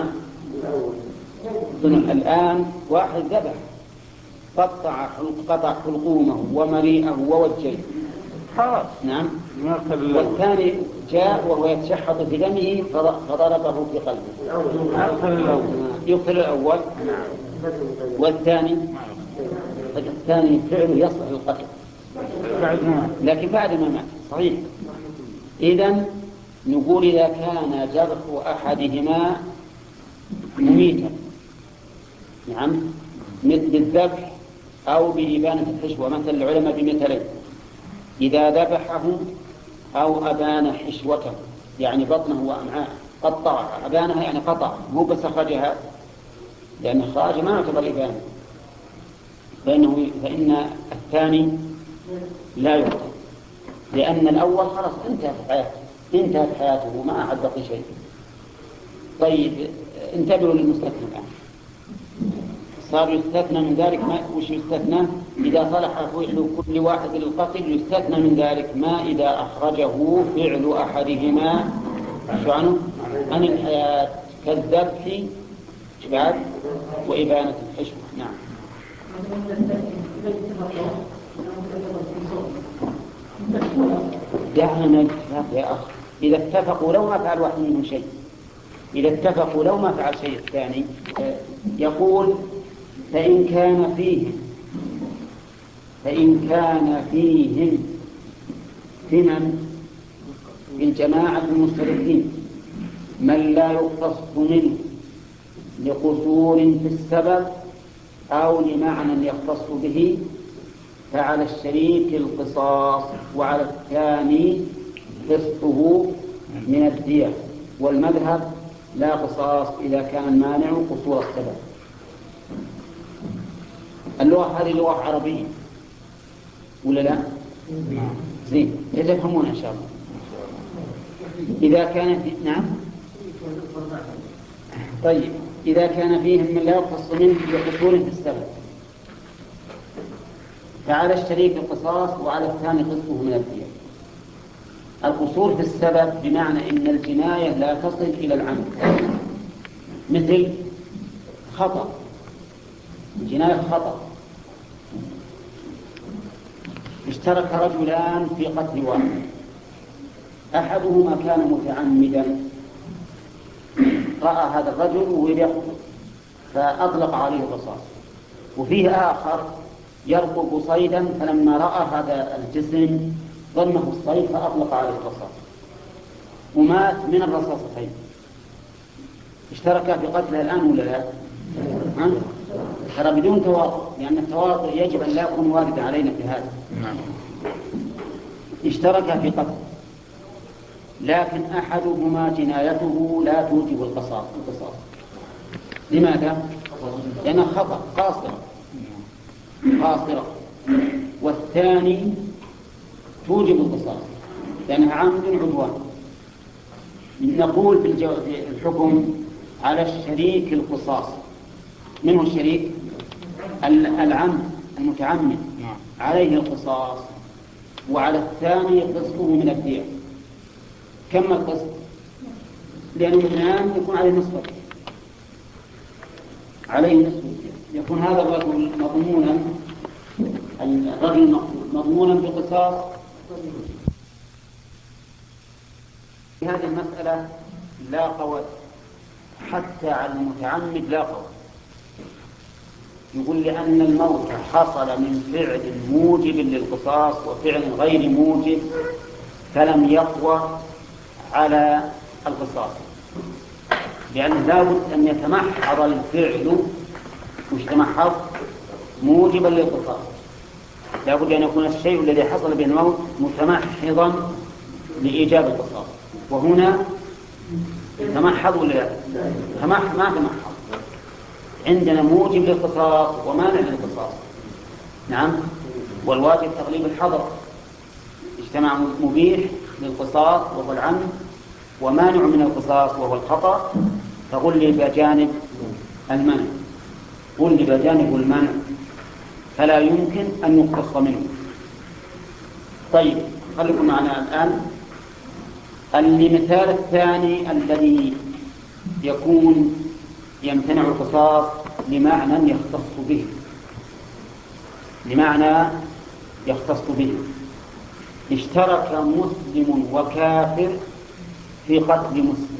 الآن واحد ذبح قطع قطع حلقومه ومريئه ووجهه، نعم، والثاني جاء وهو يتشحط في دمه فضربه في قلبه، يقتل الأول، والثاني الثاني فعله يصلح للقتل لكن بعد ما مات. صحيح. إذن نقول إذا كان جرح أحدهما مميتا، نعم، مثل الذبح أو بإبانة الحشوة، مثل العلماء بمثلين، إذا ذبحه أو أبان حشوته يعني بطنه وأمعاءه، قطع أبانها يعني قطع، مو بس أخرجها، لأن إخراجها ما يعتبر إبانة، فإنه فإن الثاني لا يقتل، لأن الأول خلاص انتهت حياته انتهت حياته ما أحد بقي شيء. طيب، انتبهوا للمستثنى الآن، صار يستثنى من ذلك ما وش يستثنى؟ إذا صلح فعل كل واحد للقتل يستثنى من ذلك ما إذا أخرجه فعل أحدهما شو عنه؟ عن الحياة، كالذبح بعد وإبانة الحشوة. نعم. دعنا من الاتفاق يا أخ، إذا اتفقوا لو ما فعل واحد منهم شيء، إذا اتفقوا لو ما فعل شيء الثاني، يقول فإن كان فيهم فإن كان فيهم ثمن من جماعة المشتركين من لا يقتص منه لقصور في السبب أو لمعنى يختص به، فعلى الشريك القصاص، وعلى الثاني قسطه من الدية، والمذهب لا قصاص إذا كان المانع قصور السبب. اللغة هذه لغة عربية ولا لا؟ زين، يتفهمون إن شاء الله. إذا كان في... نعم. طيب، إذا كان فيهم من لا يقتص منه لقصور في السبب، فعلى الشريك القصاص وعلى الثاني قسطه من الدية. القصور في السبب بمعنى إن الجناية لا تصل إلى العمد، مثل خطأ، الجناية خطأ، اشترك رجلان في قتل واحد، أحدهما كان متعمدا، رأى هذا الرجل وهو يقتل فأطلق عليه الرصاص، وفيه آخر يرقب صيدا فلما رأى هذا الجسم ظنه الصيد فأطلق عليه الرصاص ومات من الرصاصتين. اشترك في قتلها الآن ولا لا؟ ها؟ ترى بدون تواطؤ، لأن التواطؤ يجب أن لا يكون واردا علينا في هذا. اشترك في قتل، لكن أحدهما جنايته لا توجب القصاص. القصاص لماذا؟ لأنه خطأ قاصرة قاصرة، والثاني توجب القصاص لأنها عمد عدوان. نقول في الحكم على الشريك القصاص. من هو الشريك؟ العمد المتعمد عليه القصاص، وعلى الثاني قسطه من الدية. كم القسط؟ لأنه اثنان يكون عليه نصف عليه نصف الدية. يكون هذا الرجل مضمونا الرجل مضمونا بقصاص. في هذه المسألة لا قول، حتى على المتعمد لا قول. يقول لأن الموت حصل من فعل موجب للقصاص وفعل غير موجب، فلم يقوى على القصاص، لأن لابد أن يتمحض الفعل مش تمحض موجبا للقصاص. لابد أن يكون الشيء الذي حصل به الموت متمحضا لإيجاب القصاص. وهنا تمحض ولا لا؟ تمحض ما تمحض. عندنا موجب للقصاص ومانع للقصاص. نعم، والواجب تغليب الحظر. اجتمع مبيح للقصاص وهو العمد، ومانع من القصاص وهو الخطأ، فغلب جانب المنع غلب جانب المنع فلا يمكن أن يقتص منه. طيب، خليكم معنا الآن. المثال الثاني الذي يكون يمتنع القصاص لمعنى يختص به لمعنى يختص به اشترك مسلم وكافر في قتل مسلم.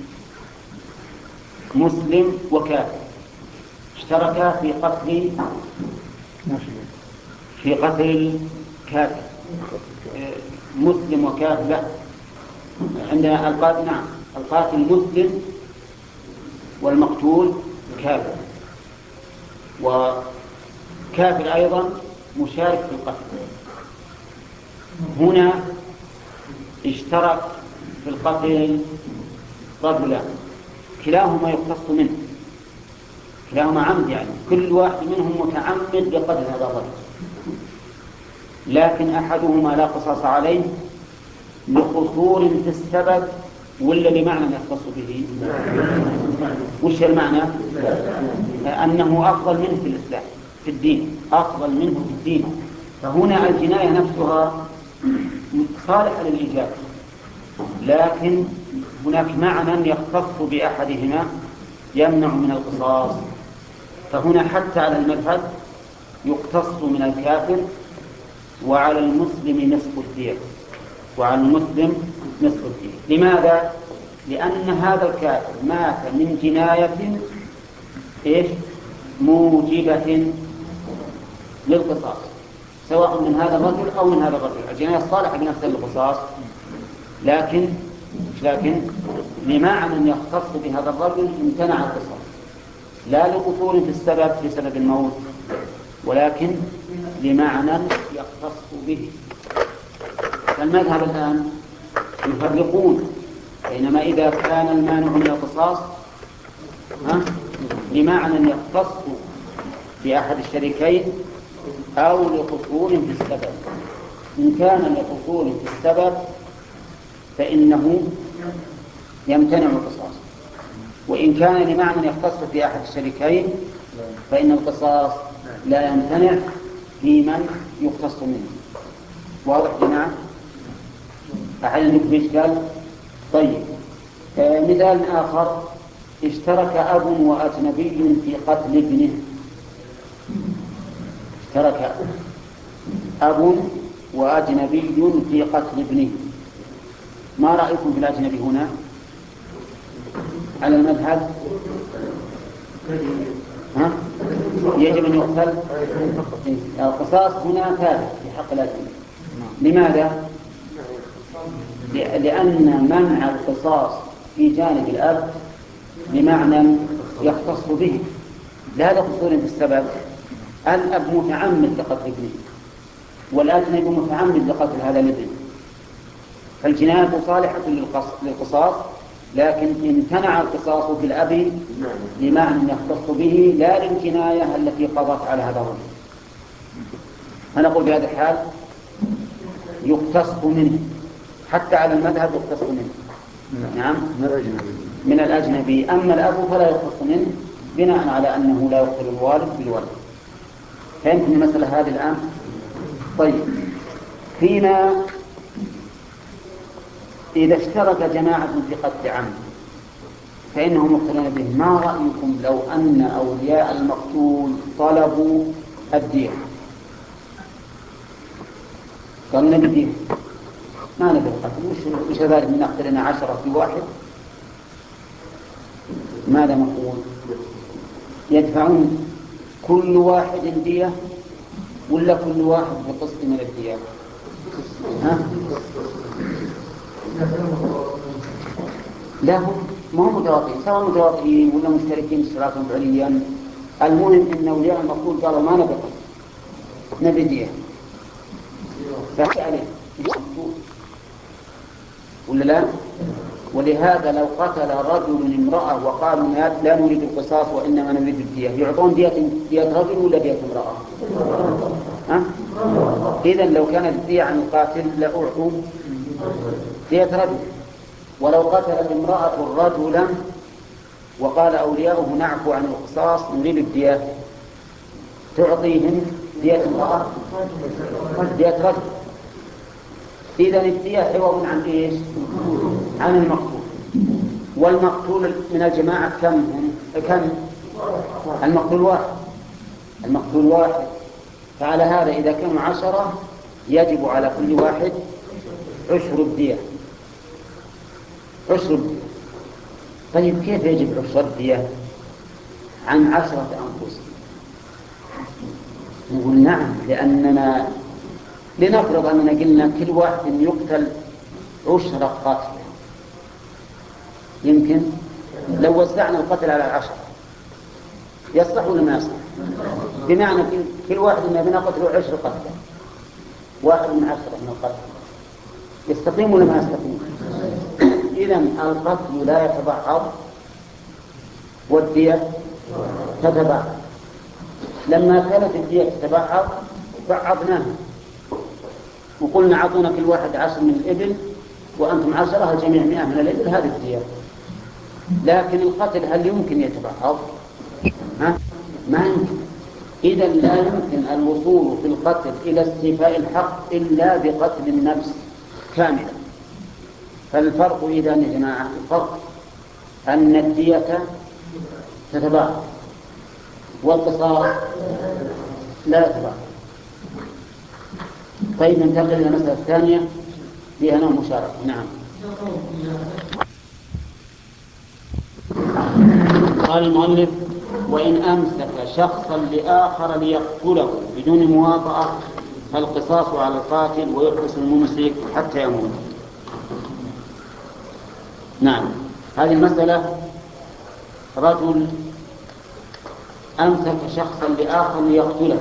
مسلم وكافر اشتركا في قتل في قتل كافر. مسلم وكافر لا، عندنا القاتل نعم القاتل مسلم والمقتول كافر، وكافر أيضا مشارك في القتل. هنا اشترك في القتل رجلان كلاهما يقتص منه، كلاهما عمد، يعني كل واحد منهم متعمد بقتل هذا الرجل، لكن أحدهما لا قصاص عليه لقصور في السبب ولا لمعنى يختص به. وش المعنى؟ أنه أفضل منه في الإسلام في الدين، أفضل منه في الدين. فهنا الجناية نفسها صالحة للإجابة، لكن هناك معنى يختص بأحدهما يمنع من القصاص. فهنا حتى على المذهب يقتص من الكافر، وعلى المسلم نصف الدية وعلى المسلم نصف الدية. لماذا؟ لأن هذا الكافر مات من جناية إيش؟ موجبة للقصاص، سواء من هذا الرجل أو من هذا الرجل. الجناية الصالحة بنفسها للقصاص، لكن لكن لمعنى يختص بهذا الرجل امتنع القصاص، لا لقصور في السبب في سبب الموت، ولكن لمعنى يختص به. فالمذهب الآن يفرقون بينما إذا كان المانع من القصاص لمعنى يختص بأحد الشريكين أو لقصور في السبب. إن كان لقصور في السبب فإنه يمتنع القصاص، وإن كان لمعنى يختص في أحد الشريكين فإن القصاص لا يمتنع في من يختص منه. واضح جماعة؟ أحد عندكم إشكال؟ طيب، آه مثال آخر: اشترك أب وأجنبي في قتل ابنه. اشترك أب وأجنبي في قتل ابنه. ما رأيكم في الأجنبي هنا؟ على المذهب ها؟ يجب أن يقتل. القصاص هنا ثابت في حق الأجنبي. لماذا؟ لأن منع القصاص في جانب الأب بمعنى يختص به، لا لقصور في السبب. الأب متعمد لقتل ابنه، والأجنبي متعمد لقتل هذا الابن، فالجناية صالحة للقصاص، لكن امتنع القصاص في الأب لمعنى يختص به لا للجناية التي قضت على هذا الرجل. فنقول بهذا الحال يقتص منه، حتى على المذهب يقتص منه. نعم، من الأجنبي. أما الأب فلا يقتص منه بناء على أنه لا يقتل الوالد بالولد. فيمكن المسألة هذه الآن. طيب، فيما إذا اشترك جماعة في قتل عمد فإنهم يقتلون به، ما رأيكم لو أن أولياء المقتول طلبوا الدية؟ قالوا نبي الدية، ما نبي القتل، وش ذلك من نقتلنا عشرة في واحد؟ ماذا نقول؟ يدفعون كل واحد دية ولا كل واحد بقسط من الدية؟ ها؟ لا، هم ما هم متواطئين، سواء متواطئين ولا مشتركين اشتراكا فعليا. المهم ان اولياء المقتول قالوا ما نبي قتل، نبي دية، فحي عليه ولا لا؟ ولهذا لو قتل رجل امرأة وقالوا لا نريد القصاص وإنما نريد الدية، يعطون دية دية رجل ولا دية امرأة؟ ها؟ إذن لو كانت الدية عن القاتل لأعطوا دية رجل. ولو قتلت امرأة رجلا وقال أولياؤه نعفو عن القصاص نريد الدية، تعطيهم دية امرأة دية رجل. إذن الدية عوض عن إيش؟ عن المقتول. والمقتول من الجماعة كم هم؟ كم؟ المقتول واحد. المقتول واحد. فعلى هذا إذا كانوا عشرة يجب على كل واحد عشر الدية. عشر الدية. طيب كيف يجب عشر الدية عن عشرة أنفس؟ نقول نعم، لأننا لنفرض أننا قلنا كل واحد يقتل عشر قاتل، يمكن لو وزعنا القتل على العشر يصلح ولا ما يصلح؟ بمعنى كل واحد منا بنقتل عشر قتل، واحد من عشرة من القتل، يستقيم ولا ما يستقيم؟ إذن القتل لا يتبعض والدية تتبعض. لما كانت الدية تتبعض بعضناها وقلنا أعطونا كل واحد عشر من الإبل وأنتم عشرة الجميع مئة من الإبل، هذه الدية. لكن القتل هل يمكن يتبعض؟ ها؟ ما يمكن. إذا لا يمكن الوصول في القتل إلى استيفاء الحق إلا بقتل النفس كاملة. فالفرق إذا يا جماعة الفرق أن الدية تتبعض والقصاص لا يتبعض. طيب ننتقل إلى المسألة الثانية فيها نوع مشاركة. نعم. قال المؤلف: وإن أمسك شخصا لآخر ليقتله بدون مواطأة فالقصاص على القاتل ويحبس الممسك حتى يموت. نعم، هذه المسألة رجل أمسك شخصا لآخر ليقتله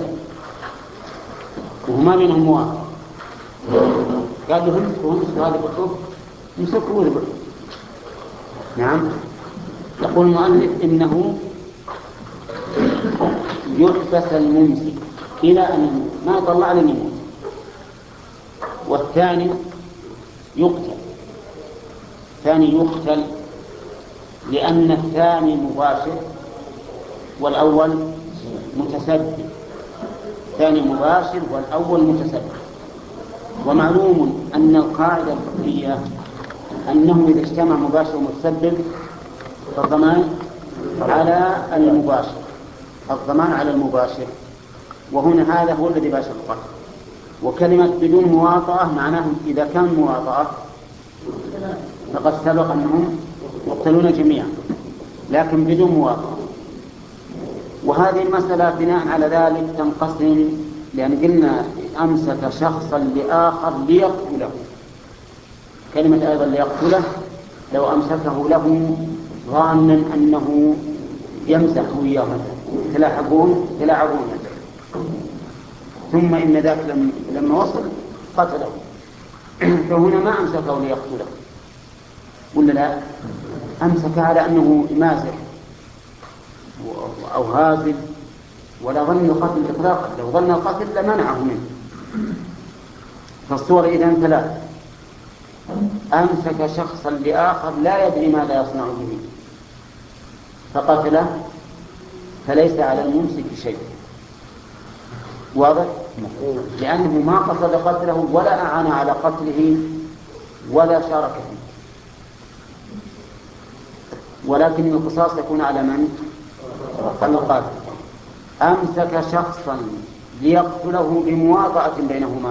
وهما بينهم مواطأة، قال له امسكوا امسكوا هذا الكتب امسكوا وذبحوا. نعم. يقول المؤلف إنه يحبس الممسك إلى أن يموت، ما طلع لن يموت. والثاني يقتل، الثاني يقتل لأن الثاني مباشر والأول متسبب. الثاني مباشر والأول متسبب. ومعلوم أن القاعدة الفقهية أنه إذا اجتمع مباشر ومتسبب فالضمان على المباشر، الضمان على المباشر. وهنا هذا هو الذي باشر القتل. وكلمة بدون مواطأة معناه إذا كان مواطأة فقد سبق أنهم يقتلون جميعا، لكن بدون مواطأة. وهذه المسألة بناء على ذلك تنقسم، لأن قلنا أمسك شخصا لآخر ليقتله. كلمة أيضا ليقتله لو أمسكه له ظانا أنه يمزح وياه تلاعبون تلاعبون ثم إن ذاك لما وصل قتله فهنا ما أمسكه ليقتله ولا لا؟ أمسك على أنه مازح أو هازل ولا ظن القتل إطلاقا، لو ظن القتل لمنعه منه. فالصور إذن ثلاث: أمسك شخصا لآخر لا يدري ماذا يصنع به فقتله فليس على الممسك شيء، واضح؟ لأنه ما قصد قتله ولا أعان على قتله ولا شارك فيه، ولكن القصاص يكون على من؟ على القاتل. أمسك شخصا ليقتله بمواطأة بينهما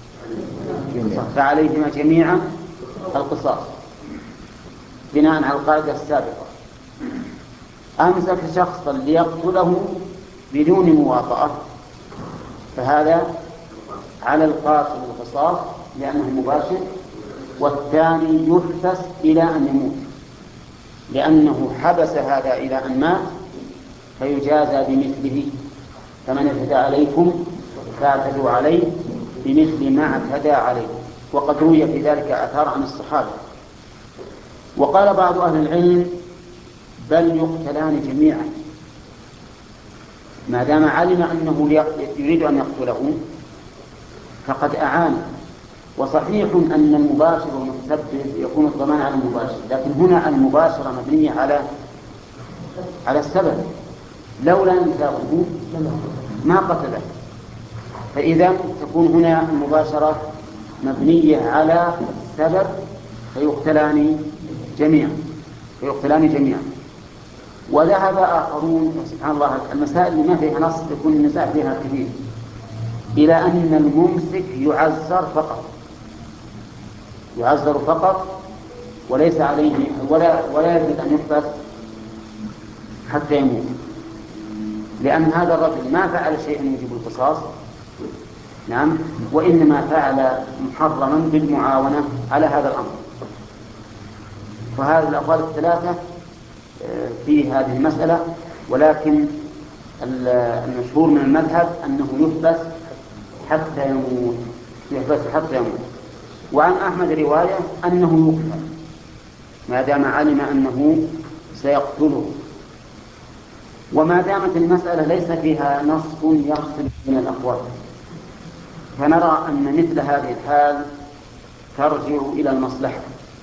فعليهما جميعا القصاص بناء على القاعدة السابقة. أمسك شخصا ليقتله بدون مواطأة فهذا على القاتل القصاص لأنه مباشر، والثاني يحبس إلى أن يموت لأنه حبس هذا إلى أن مات فيجازى بمثله، فمن اعتدى عليكم فاعتدوا عليه بمثل ما اعتدى عليه. وقد روي في ذلك آثار عن الصحابة. وقال بعض أهل العلم بل يقتلان جميعا ما دام علم أنه يريد أن يقتله فقد أعان. وصحيح أن المباشر والمتسبب يكون الضمان على المباشر، لكن هنا المباشرة مبنية على على السبب، لولا انتهاؤه ما قتله، فإذا تكون هنا المباشرة مبنية على السبب فيقتلان جميعا فيقتلان جميعا. وذهب آخرون سبحان الله المسائل اللي ما فيها نص يكون النزاع فيها كثير إلى أن الممسك يعزر فقط يعزر فقط وليس عليه ولا ولا يجب أن يحبس حتى يموت، لأن هذا الرجل ما فعل شيئا يجب القصاص، نعم، وإنما فعل محرما بالمعاونة على هذا الأمر. فهذه الأقوال الثلاثة في هذه المسألة، ولكن المشهور من المذهب أنه يحبس حتى يموت يحبس حتى يموت. وعن أحمد رواية أنه يقتل ما دام علم أنه سيقتله. وما دامت المسألة ليس فيها نص يفصل من الأقوال فنرى أن مثل هذه الحال ترجع إلى المصلحة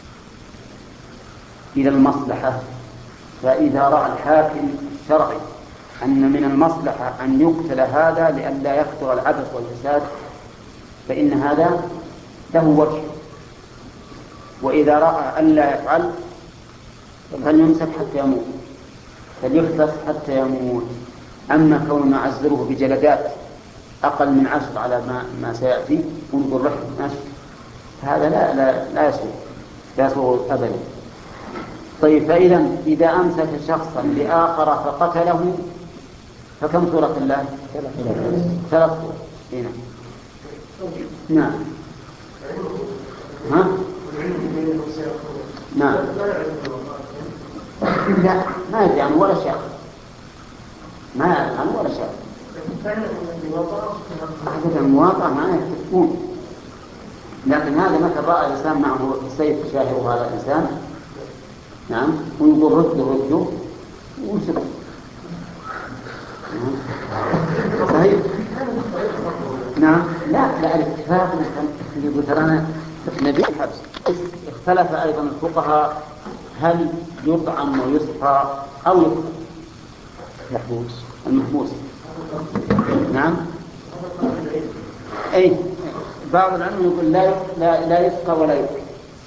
إلى المصلحة فإذا رأى الحاكم الشرعي أن من المصلحة أن يقتل هذا لئلا يكثر العبث والفساد فإن هذا له وجه، وإذا رأى أن لا يفعل فليمسك حتى يموت فليحبس حتى يموت. أما كون نعزره بجلدات أقل من عشر على ما, ما سيأتي ونقول رح ماشي هذا لا لا لا يسوء لا يسوء أبدا. طيب فإذا إذا أمسك شخصا لآخر فقتله فكم صورة الله؟ ثلاث صور. هنا نعم ها نعم لا ما يدري عنه ولا شيء ما يعرف عنه ولا شيء. هذا المواطأة ما يكتفون، لكن هذا مثل رأى الإنسان معه السيف شاهر هذا الإنسان نعم ويقول رده رده ويمسك صحيح نعم لا لا الاتفاق اللي يقول ترانا نبي الحبس. اختلف أيضا الفقهاء هل يطعم ويسقى أو يطعم محبوس المحبوس نعم أي بعض العلماء يقول لا لا لا يسقى ولا يطعم.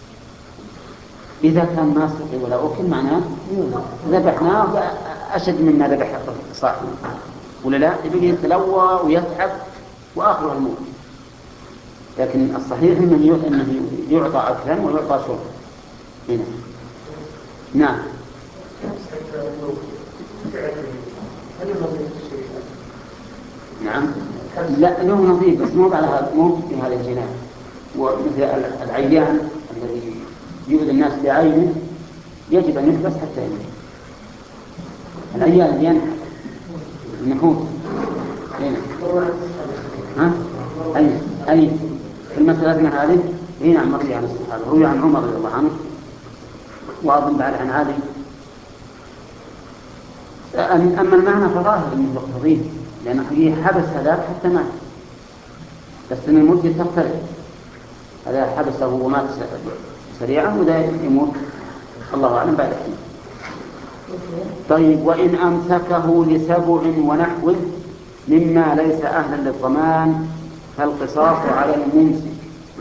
إذا كان ما سقي ولا أكل معناه ذبحناه أشد مما ذبح صاحبه ولا لا يبقى يتلوى ويتعب وآخره الموت. لكن الصحيح أنه يعطى أكلا ويعطى شرب هنا نعم. نعم لا له نظير بس مو على هذا مو في هذا الجنان. ومثل العيان الذي يؤذي الناس بعينه يجب أن يحبس حتى ينحر. الأيام ينحر النحور. ها؟ أي أي في المسألة هذه هنا عن مرضي عن الصحابة، روي عن عمر رضي الله عنه وأظن بعد عن علي. أما المعنى فظاهر أنه يقتضيه، لأنه حبس هذاك حتى مات، بس أن المدة تختلف، هذا حبسه ومات سريعا وذا يموت الله أعلم بعد حين. طيب وإن أمسكه لسبع ونحوه مما ليس أهلا للضمان فالقصاص على الممسك.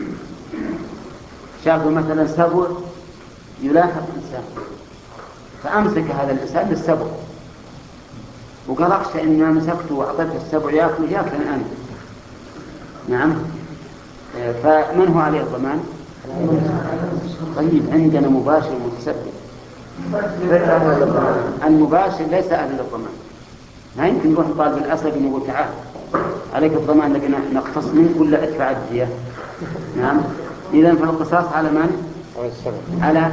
شافوا مثلا سبع يلاحق إنسان فأمسك هذا الإنسان للسبع وقال أخشى إن ما مسكته وأعطيته السبع يأكل يأكل الآن. نعم. فمن هو عليه الضمان؟ طيب عندنا مباشر ومتسبب. المباشر ليس أهل للضمان، ما يمكن نروح نطالب الأسد ونقول تعال عليك الضمان لكن نقتص منك ولا ادفع الدية. نعم. إذن فالقصاص على من؟ على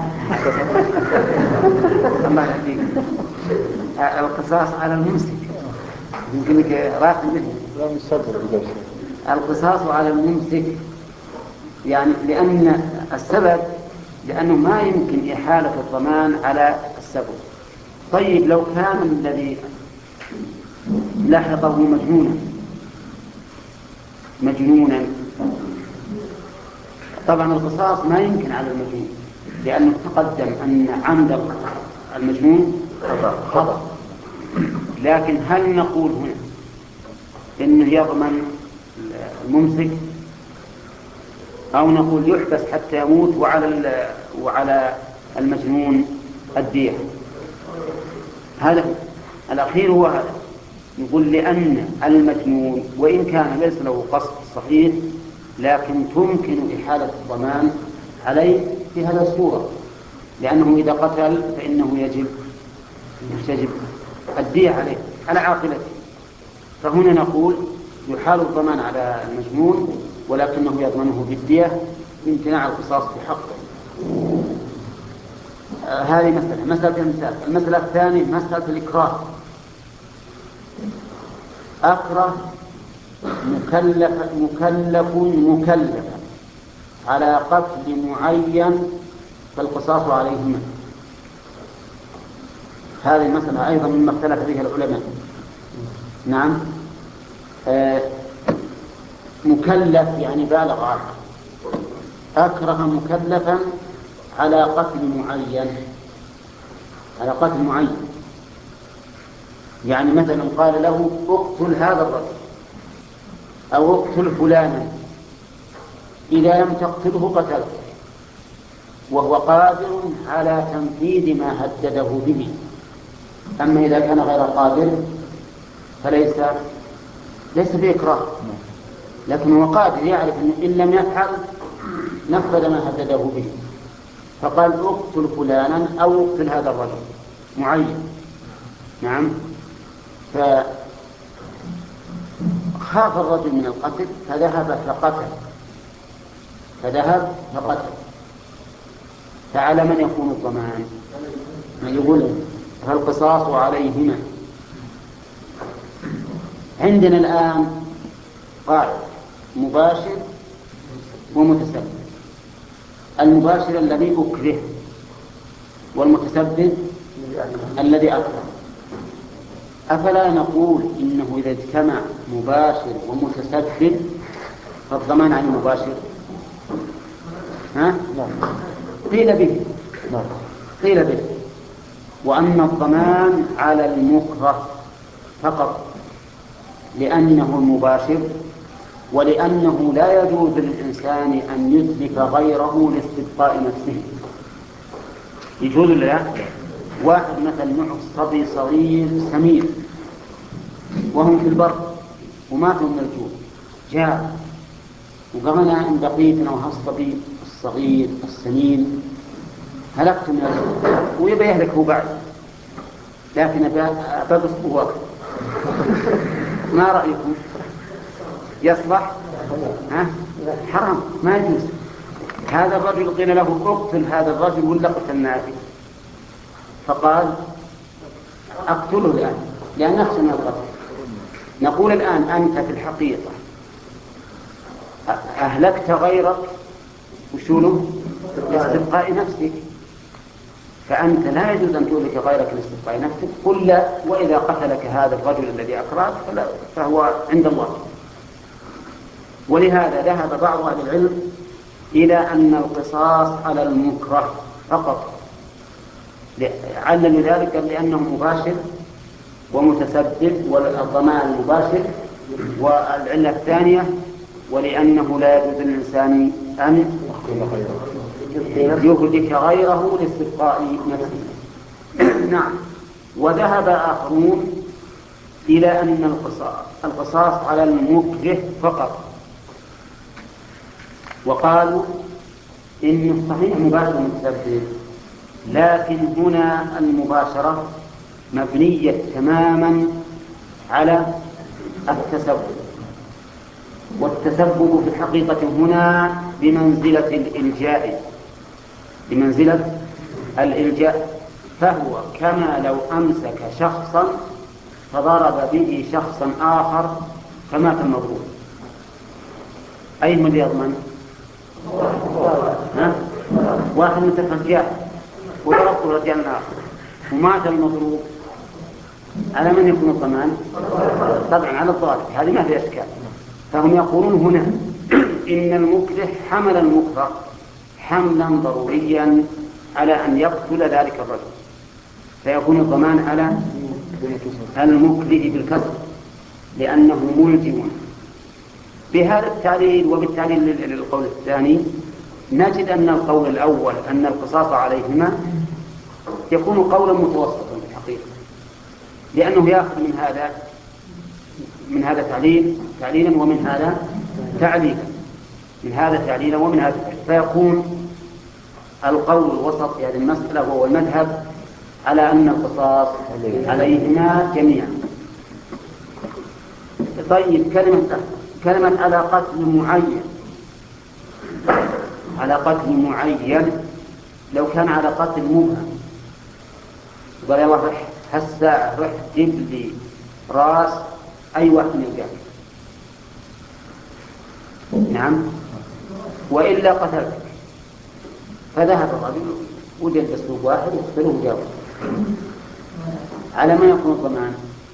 الله يهديك. القصاص على الممسك. يمكن لك راح منه. القصاص على الممسك يعني لأن السبب لأنه ما يمكن إحالة الضمان على السبب. طيب لو كان الذي لاحظه مجنونا مجنونا طبعا القصاص ما يمكن على المجنون، لأنه تقدم أن عمد المجنون خطأ. لكن هل نقول هنا إنه يضمن الممسك أو نقول يحبس حتى يموت وعلى وعلى المجنون الدية؟ هذا الأخير هو هذا. يقول لأن المجنون وإن كان ليس له قصد صحيح لكن تمكن إحالة الضمان عليه في هذا الصورة، لأنه إذا قتل فإنه يجب يجب الدية عليه على عاقلته. فهنا نقول يحال الضمان على المجنون ولكنه يضمنه بالدية بامتناع القصاص في حقه. آه هذه مسألة مسألة المثال. المسألة الثانية مسألة الإكراه. أكره مكلف مكلف مكلف على قتل معين فالقصاص عليهما. هذه المسألة أيضا مما اختلف فيها العلماء. نعم. آه مكلف يعني بالغ عقل، أكره مكلفا على قتل معين على قتل معين يعني مثلا قال له اقتل هذا الرجل أو اقتل فلانا، إذا لم تقتله قتلته وهو قادر على تنفيذ ما هدده به. أما إذا كان غير قادر فليس ليس بإكراه، لكن هو قادر يعرف أنه إن لم يفعل نفذ ما هدده به، فقال اقتل فلانا أو اقتل هذا الرجل معين. نعم. فخاف الرجل من القتل فذهب فقتل فذهب فقتل فعلى من يكون الضمان؟ من يقول فالقصاص عليهما. عندنا الآن قاعدة مباشر ومتسبب. المباشر الذي أكره والمتسبب الذي أكره. أفلا نقول إنه إذا اجتمع مباشر ومتسبب فالضمان عن المباشر؟ ها؟ قيل به قيل به وأما الضمان على المكره فقط لأنه المباشر ولأنه لا يجوز للإنسان أن يتلف غيره لاستبقاء نفسه. يجوز لا؟ واحد مثلا معه صبي صغير سمير وهم في البر وماتوا من الجوع، جاء وقال أنا إن بقيت أو هالصبي الصغير السمين هلكت من الجوع ويبي يهلك هو بعد، لكن أبقى صبوة. ما رأيكم؟ يصلح؟ ها؟ حرام ما يجوز. هذا الرجل قيل له اقتل هذا الرجل ولا قتلناه؟ فقال أقتله الآن لأن نخشى من القتل. نقول الآن أنت في الحقيقة أهلكت غيرك وشونه لاستبقاء نفسك، فأنت لا يجوز أن تهلك غيرك لاستبقاء نفسك. قل لا، وإذا قتلك هذا الرجل الذي أكرهك فهو عند الله. ولهذا ذهب بعض أهل العلم إلى أن القصاص على المكره فقط، علل ذلك لأنه مباشر ومتسبب والضمان مباشر، والعلة الثانية ولأنه لا يجوز للإنسان أن يهلك غيره لاستبقاء نفسه. نعم. وذهب آخرون إلى أن القصاص, القصاص على المكره فقط، وقالوا إن صحيح مباشر متسبب، لكن هنا المباشرة مبنية تماما على التسبب، والتسبب في الحقيقة هنا بمنزلة الإلجاء بمنزلة الإلجاء فهو كما لو أمسك شخصا فضرب به شخصا آخر فمات المضروب، أي من يضمن؟ ها؟ واحد متفجع وضربه رجال آخر ومات المضروب، على من يكون الضمان؟ طبعا على الضارب، هذه ما في أشكال. فهم يقولون هنا إن المكره حمل المكره حملا ضروريا على أن يقتل ذلك الرجل، فيكون الضمان على المكره بالكسر لأنه ملزم. بهذا التعليل وبالتعليل للقول الثاني نجد أن القول الأول أن القصاص عليهما يكون قولا متوسطا في الحقيقة، لأنه يأخذ من هذا من هذا تعليل تعليلا ومن هذا تعليلا من هذا تعليلا ومن هذا تعليلا، فيكون القول الوسط في هذه المسألة وهو المذهب على أن القصاص عليهما جميعا. طيب، كلمة كلمة على قتل معين على قتل معين لو كان على قتل مبهم، قال يا الله رح هالساعة رح جيب لي راس أي واحد من الجاهل، نعم، وإلا قتلتك، فذهب الرجل وجد أسلوب واحد يقتله وجاوب، على ما يكون الضمان؟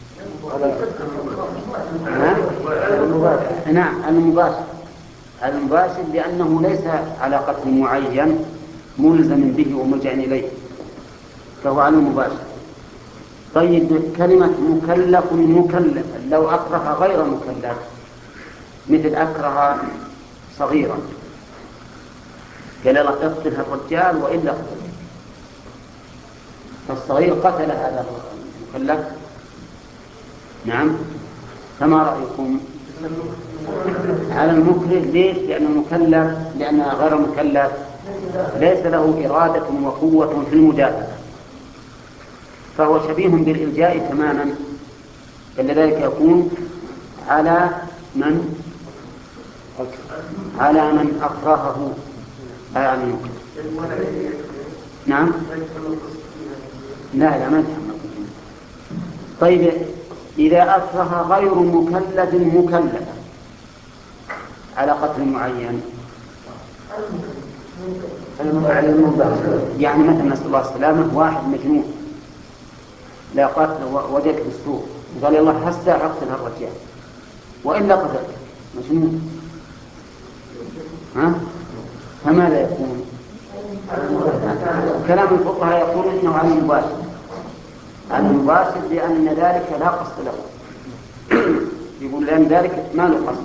نعم، المباشر المباشر لأنه ليس على قتل معين ملزم به وملجأ إليه، فهو على المباشر. طيب، كلمة مكلف مكلف لو أكره غير مكلف، مثل أكره صغيرا قال الله اقتل الرجال وإلا قتل، فالصغير قتل هذا المكلف، نعم، فما رأيكم؟ على المكره. ليش؟ لأن المكلف لأن غير المكلف ليس له إرادة وقوة في المجاهدة، فهو شبيه بالإلجاء تماما، فلذلك يكون على من على من أكرهه على المكره. نعم، لا لا ما يتحمل. طيب، إذا أكره غير مكلف مكلفا على قتل معين، يعني مثلا نسأل الله السلامة واحد مجنون لا قتل وجد بالسوق قال الله هسه أقتل الرجال وإلا قتل مجنون، ها؟ فماذا يكون؟ كلام الفقهاء يقول إنه على المباشر على المباشر لأن ذلك لا قصد له، يقول لأن ذلك ما له قصد،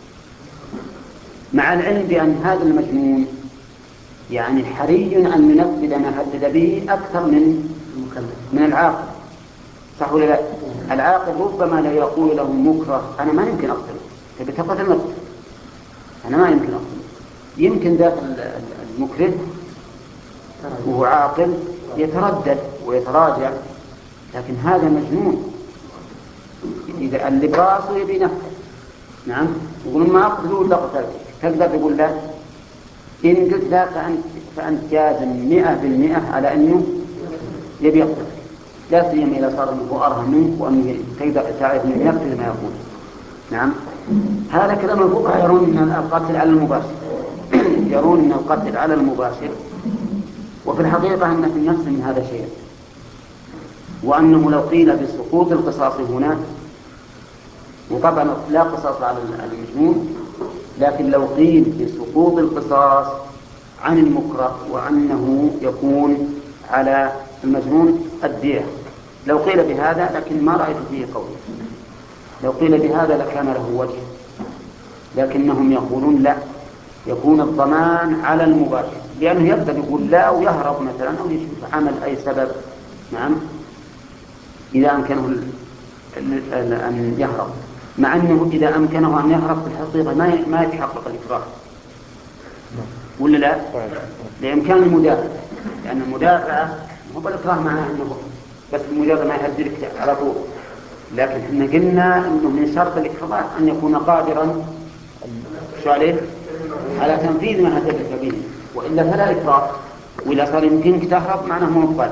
مع العلم بأن هذا المجنون يعني حري أن ينفذ ما هدد به أكثر من من العاقل، صح ولا لا؟ العاقل ربما لا يقول له مكره أنا ما يمكن أقتله، تبي تقتل نفسك أنا ما يمكن أقتله، يمكن ذاك المكره وهو عاقل يتردد ويتراجع، لكن هذا مجنون إذا اللي براسه يبي نفسه، نعم، يقول ما أقتله إلا قتلتك، تقدر تقول لا؟ إن قلت لا فأنت, فأنت جازم مئة بالمئة على أنه يبي يقتل، لا سيما إذا صار أنه أرهى منك وأنه تعرف أنه ينفذ ما يقول. نعم، هذا كلام الفقهاء يرون أن القتل على المباشر يرون أن القتل على المباشر، وفي الحقيقة أن في النفس من هذا شيء، وأنه لو قيل بسقوط القصاص هنا، وطبعا لا قصاص على المجنون، لكن لو قيل بسقوط القصاص عن المكره وأنه يكون على المجنون الدية، لو قيل بهذا، لكن ما رأيت فيه قول. لو قيل بهذا لكان له وجه، لكنهم يقولون لا، يكون الضمان على المباشر، لأنه يقدر يقول لا ويهرب مثلا أو يشوف عمل أي سبب. نعم، إذا أمكنه أن يهرب، مع أنه إذا أمكنه أن يهرب في الحقيقة ما يتحقق الإكراه، ولا لا؟ لإمكان المدافع، لأن المدافع هو بالإكراه معناه أنه بس المدافع ما يهددك على طول، لكن احنا قلنا أنه من شرط الإكراه أن يكون قادرا شو عليه على تنفيذ ما هددك به، وإلا فلا إكراه، وإذا صار يمكنك تهرب معناه مقبل.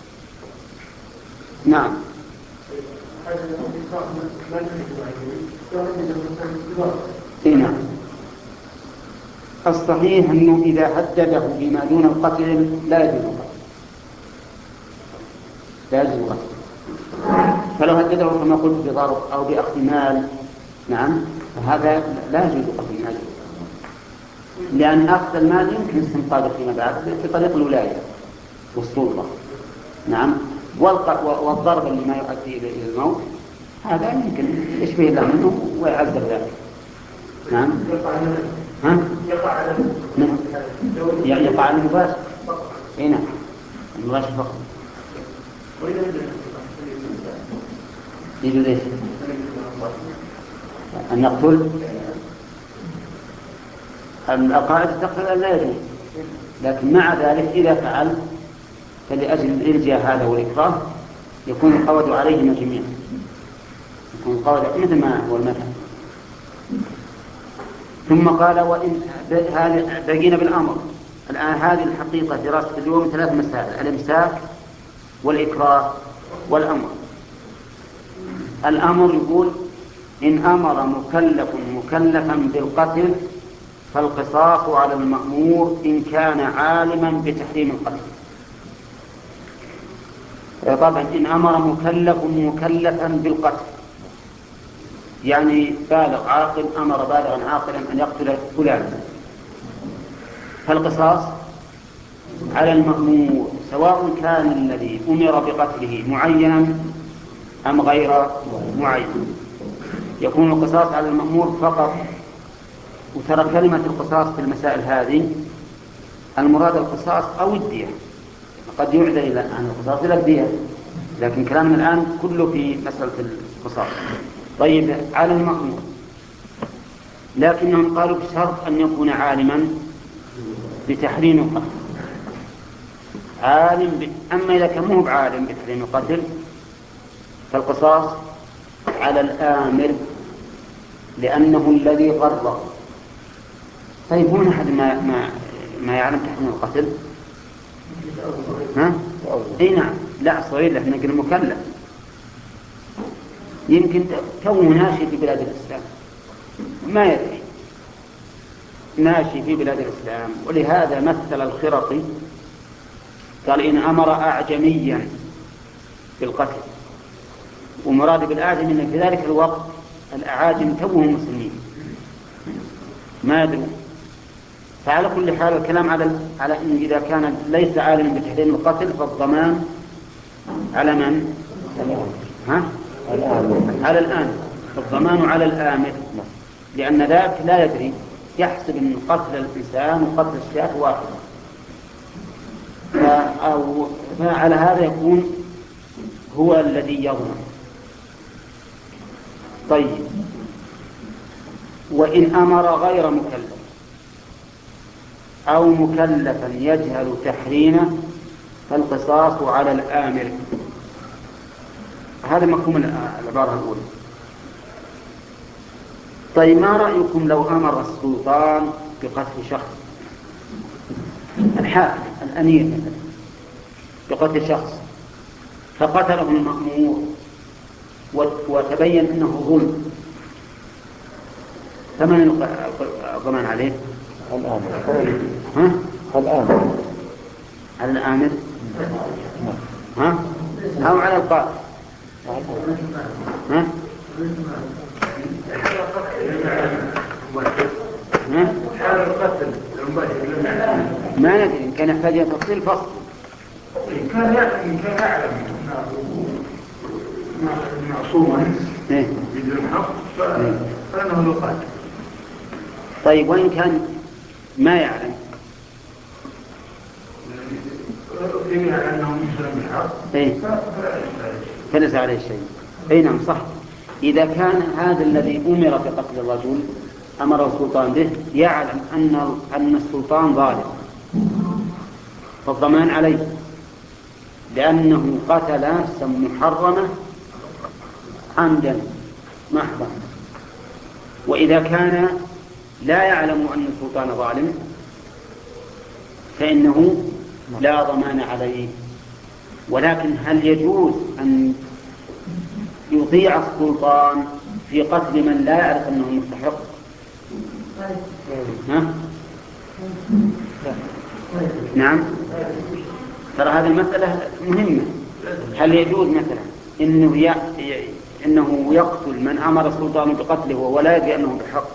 نعم. نعم، الصحيح أنه إذا هدده بما دون القتل لا يجوز القتل، لا يجوز القتل. فلو هدده كما قلت بضرب أو بأخذ مال، نعم، فهذا لا يجوز القتل، لأن أخذ المال يمكن استنقاذه فيما بعد بطريق الولاية والسلطة. نعم، والضرب اللي ما يؤدي إلى الموت هذا يمكن يشبه الله منه ويعذر ذلك. نعم، ها؟ يقع على يقع على المباشر. اي نعم، المباشر فقط. يجوز ايش؟ أن نقتل القاعدة تقتل أن لا يجوز، لكن مع ذلك إذا فعل فلأجل الإلجاء هذا والإكراه يكون القود عليهما جميعا، يكون القود مثل ما هو المثل. ثم قال وإن بقينا بالأمر. الآن هذه الحقيقة دراسة اليوم ثلاث مسائل: الإمساك والإكراه والأمر. الأمر يقول إن أمر مكلف مكلفا بالقتل فالقصاص على المأمور إن كان عالما بتحريم القتل. طبعا إن أمر مكلف مكلفا بالقتل يعني بالغ عاقل، أمر بالغا عاقلا أن يقتل فلانا، فالقصاص على المأمور سواء كان الذي أمر بقتله معينا أم غير معين. يكون القصاص على المأمور فقط. وترى كلمة القصاص في المسائل هذه المراد القصاص أو الدية، قد يعدل إلى عن القصاص إلى الدية، لكن كلامنا الآن كله في مسألة القصاص. طيب، على المأمور، لكنهم قالوا بشرط أن يكون عالما بتحريم القتل. عالم ب... أما إذا كان مو بعالم بتحريم القتل فالقصاص على الآمر لأنه الذي قرر. طيب، هون أحد ما, ما, ما يعلم تحريم القتل؟ ها؟ اي نعم، لا صغير، لكن نقول مكلف، يمكن تو ناشي في بلاد الإسلام ما يدري، ناشي في بلاد الإسلام. ولهذا مثل الخرقي قال إن أمر أعجميا بالقتل، ومراد بالأعجم إن في ذلك الوقت الأعاجم توهم مسلمين ما يدرون. فعلى كل حال الكلام على على إنه إذا كان ليس عالما بتحريم القتل فالضمان على من؟ ها؟ على الآمر. الضمان على الآمر، لأن ذاك لا يدري، يحسب أن قتل الإنسان وقتل الشاة واحد، فعلى هذا يكون هو الذي يضمن. طيب، وإن أمر غير مكلف أو مكلفا يجهل تحريمه فالقصاص على الآمر. هذا مفهوم العبارة الأولى. طيب، ما رأيكم لو أمر السلطان بقتل شخص، الحاكم الأمير مثلا بقتل شخص، فقتله المأمور وتبين أنه ظلم، فمن الضمان عليه؟ الآمر. ها؟ الآمر. على الآمر؟ ها؟ أو على القاتل؟ ها؟ ها؟ ما ندري إن كان يحتاج تفصيل فصل. إن كان إن كان يعلم معصوما بدون الحق فإنه له قاتل. طيب وإن كان ما يعلم؟ يبين أنه مسلم بالحق إيه؟ فليس عليه شيء. أي نعم صح. إذا كان هذا الذي أمر بقتل الرجل أمر السلطان به يعلم أن أن السلطان ظالم فالضمان عليه، لأنه قتل نفسا محرمة عمدا محضا. وإذا كان لا يعلم أن السلطان ظالم فإنه لا ضمان عليه. ولكن هل يجوز أن يطيع السلطان في قتل من لا يعرف أنه مستحق؟ ها؟ نعم. ترى هذه المسألة مهمة. هل يجوز مثلا إنه ي... إنه يقتل من أمر السلطان بقتله ولا يدري أنه بحق؟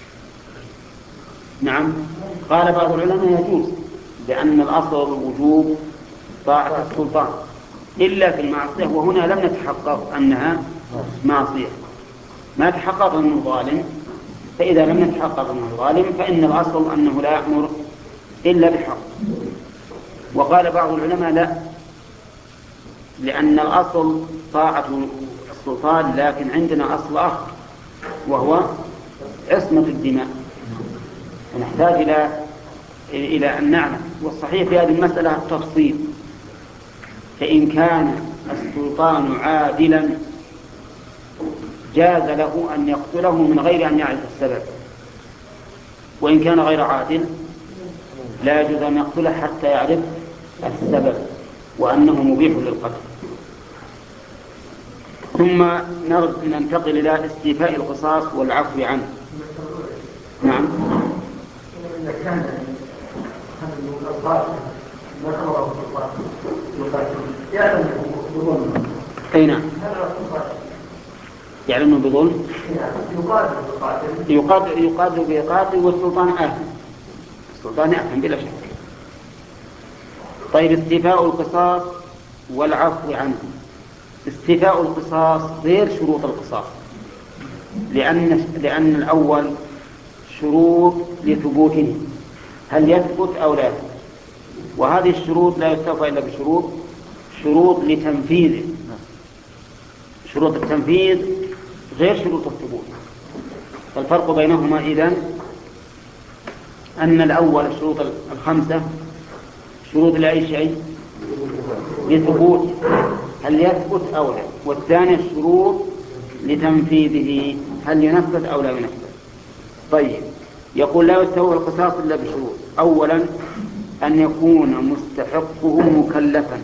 نعم. قال بعض العلماء يجوز، لأن الأصل الوجوب طاعة السلطان إلا في المعصية، وهنا لم نتحقق أنها معصية، ما تحقق أنه ظالم. فإذا لم نتحقق أنه ظالم فإن الأصل أنه لا يأمر إلا بحق. وقال بعض العلماء لا، لأن الأصل طاعة السلطان، لكن عندنا أصل آخر وهو عصمة الدماء، ونحتاج إلى إلى أن نعلم. والصحيح في هذه المسألة التفصيل، فإن كان السلطان عادلا جاز له أن يقتله من غير أن يعرف السبب، وإن كان غير عادل لا يجوز أن يقتله حتى يعرف السبب وأنه مبيح للقتل. ثم ننتقل إلى استيفاء القصاص والعفو عنه. نعم. أي نعم. يعلم بظلم يقاتل يقاتل بقاتل والسلطان آثم، السلطان آثم بلا شك. طيب استيفاء القصاص والعفو عنه. استيفاء القصاص غير شروط القصاص، لأن لأن الأول شروط لثبوته، هل يثبت أو لا يثبت، وهذه الشروط لا يستوفى إلا بشروط شروط لتنفيذه. شروط التنفيذ غير شروط الثبوت. فالفرق بينهما إذن أن الأول الشروط الخمسة شروط لأي شيء لثبوت، هل يثبت أو لا، والثانية الشروط لتنفيذه، هل ينفذ أو لا ينفذ. طيب يقول لا يستوى القصاص إلا بشروط. أولا أن يكون مستحقه مكلفا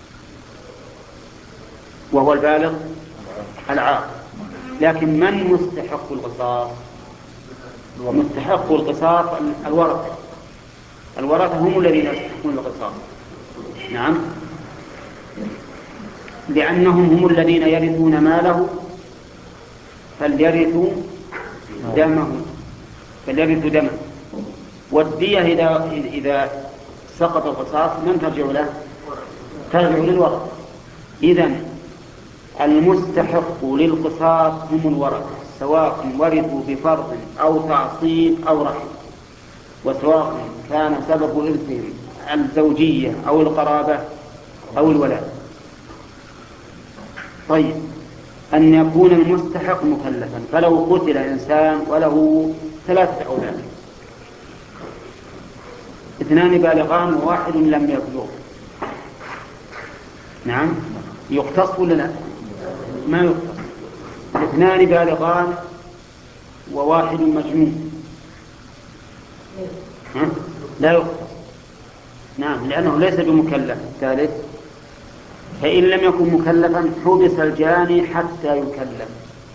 وهو البالغ العاقل. لكن من مستحق القصاص؟ مستحق القصاص الورثة. الورثة هم الذين يستحقون القصاص. نعم، لأنهم هم الذين يرثون ماله فليرثوا دمه فليرثوا دمه. والدية إذا إذا سقط القصاص من ترجع له؟ ترجع للورثة. إذن المستحق للقصاص هم الورثة، سواء ورثوا بفرض أو تعصيب أو رحم، وسواء كان سبب إرثهم الزوجية أو القرابة أو الولاء. طيب أن يكون المستحق مكلفا، فلو قتل إنسان وله ثلاثة أولاد، اثنان بالغان وواحد لم يبلغ، نعم يقتص ولا لا؟ ما يقتص. اثنان بالغان وواحد مجنون لا يقتص، نعم، لأنه ليس بمكلف. الثالث فإن لم يكن مكلفا حبس الجاني حتى يكلف،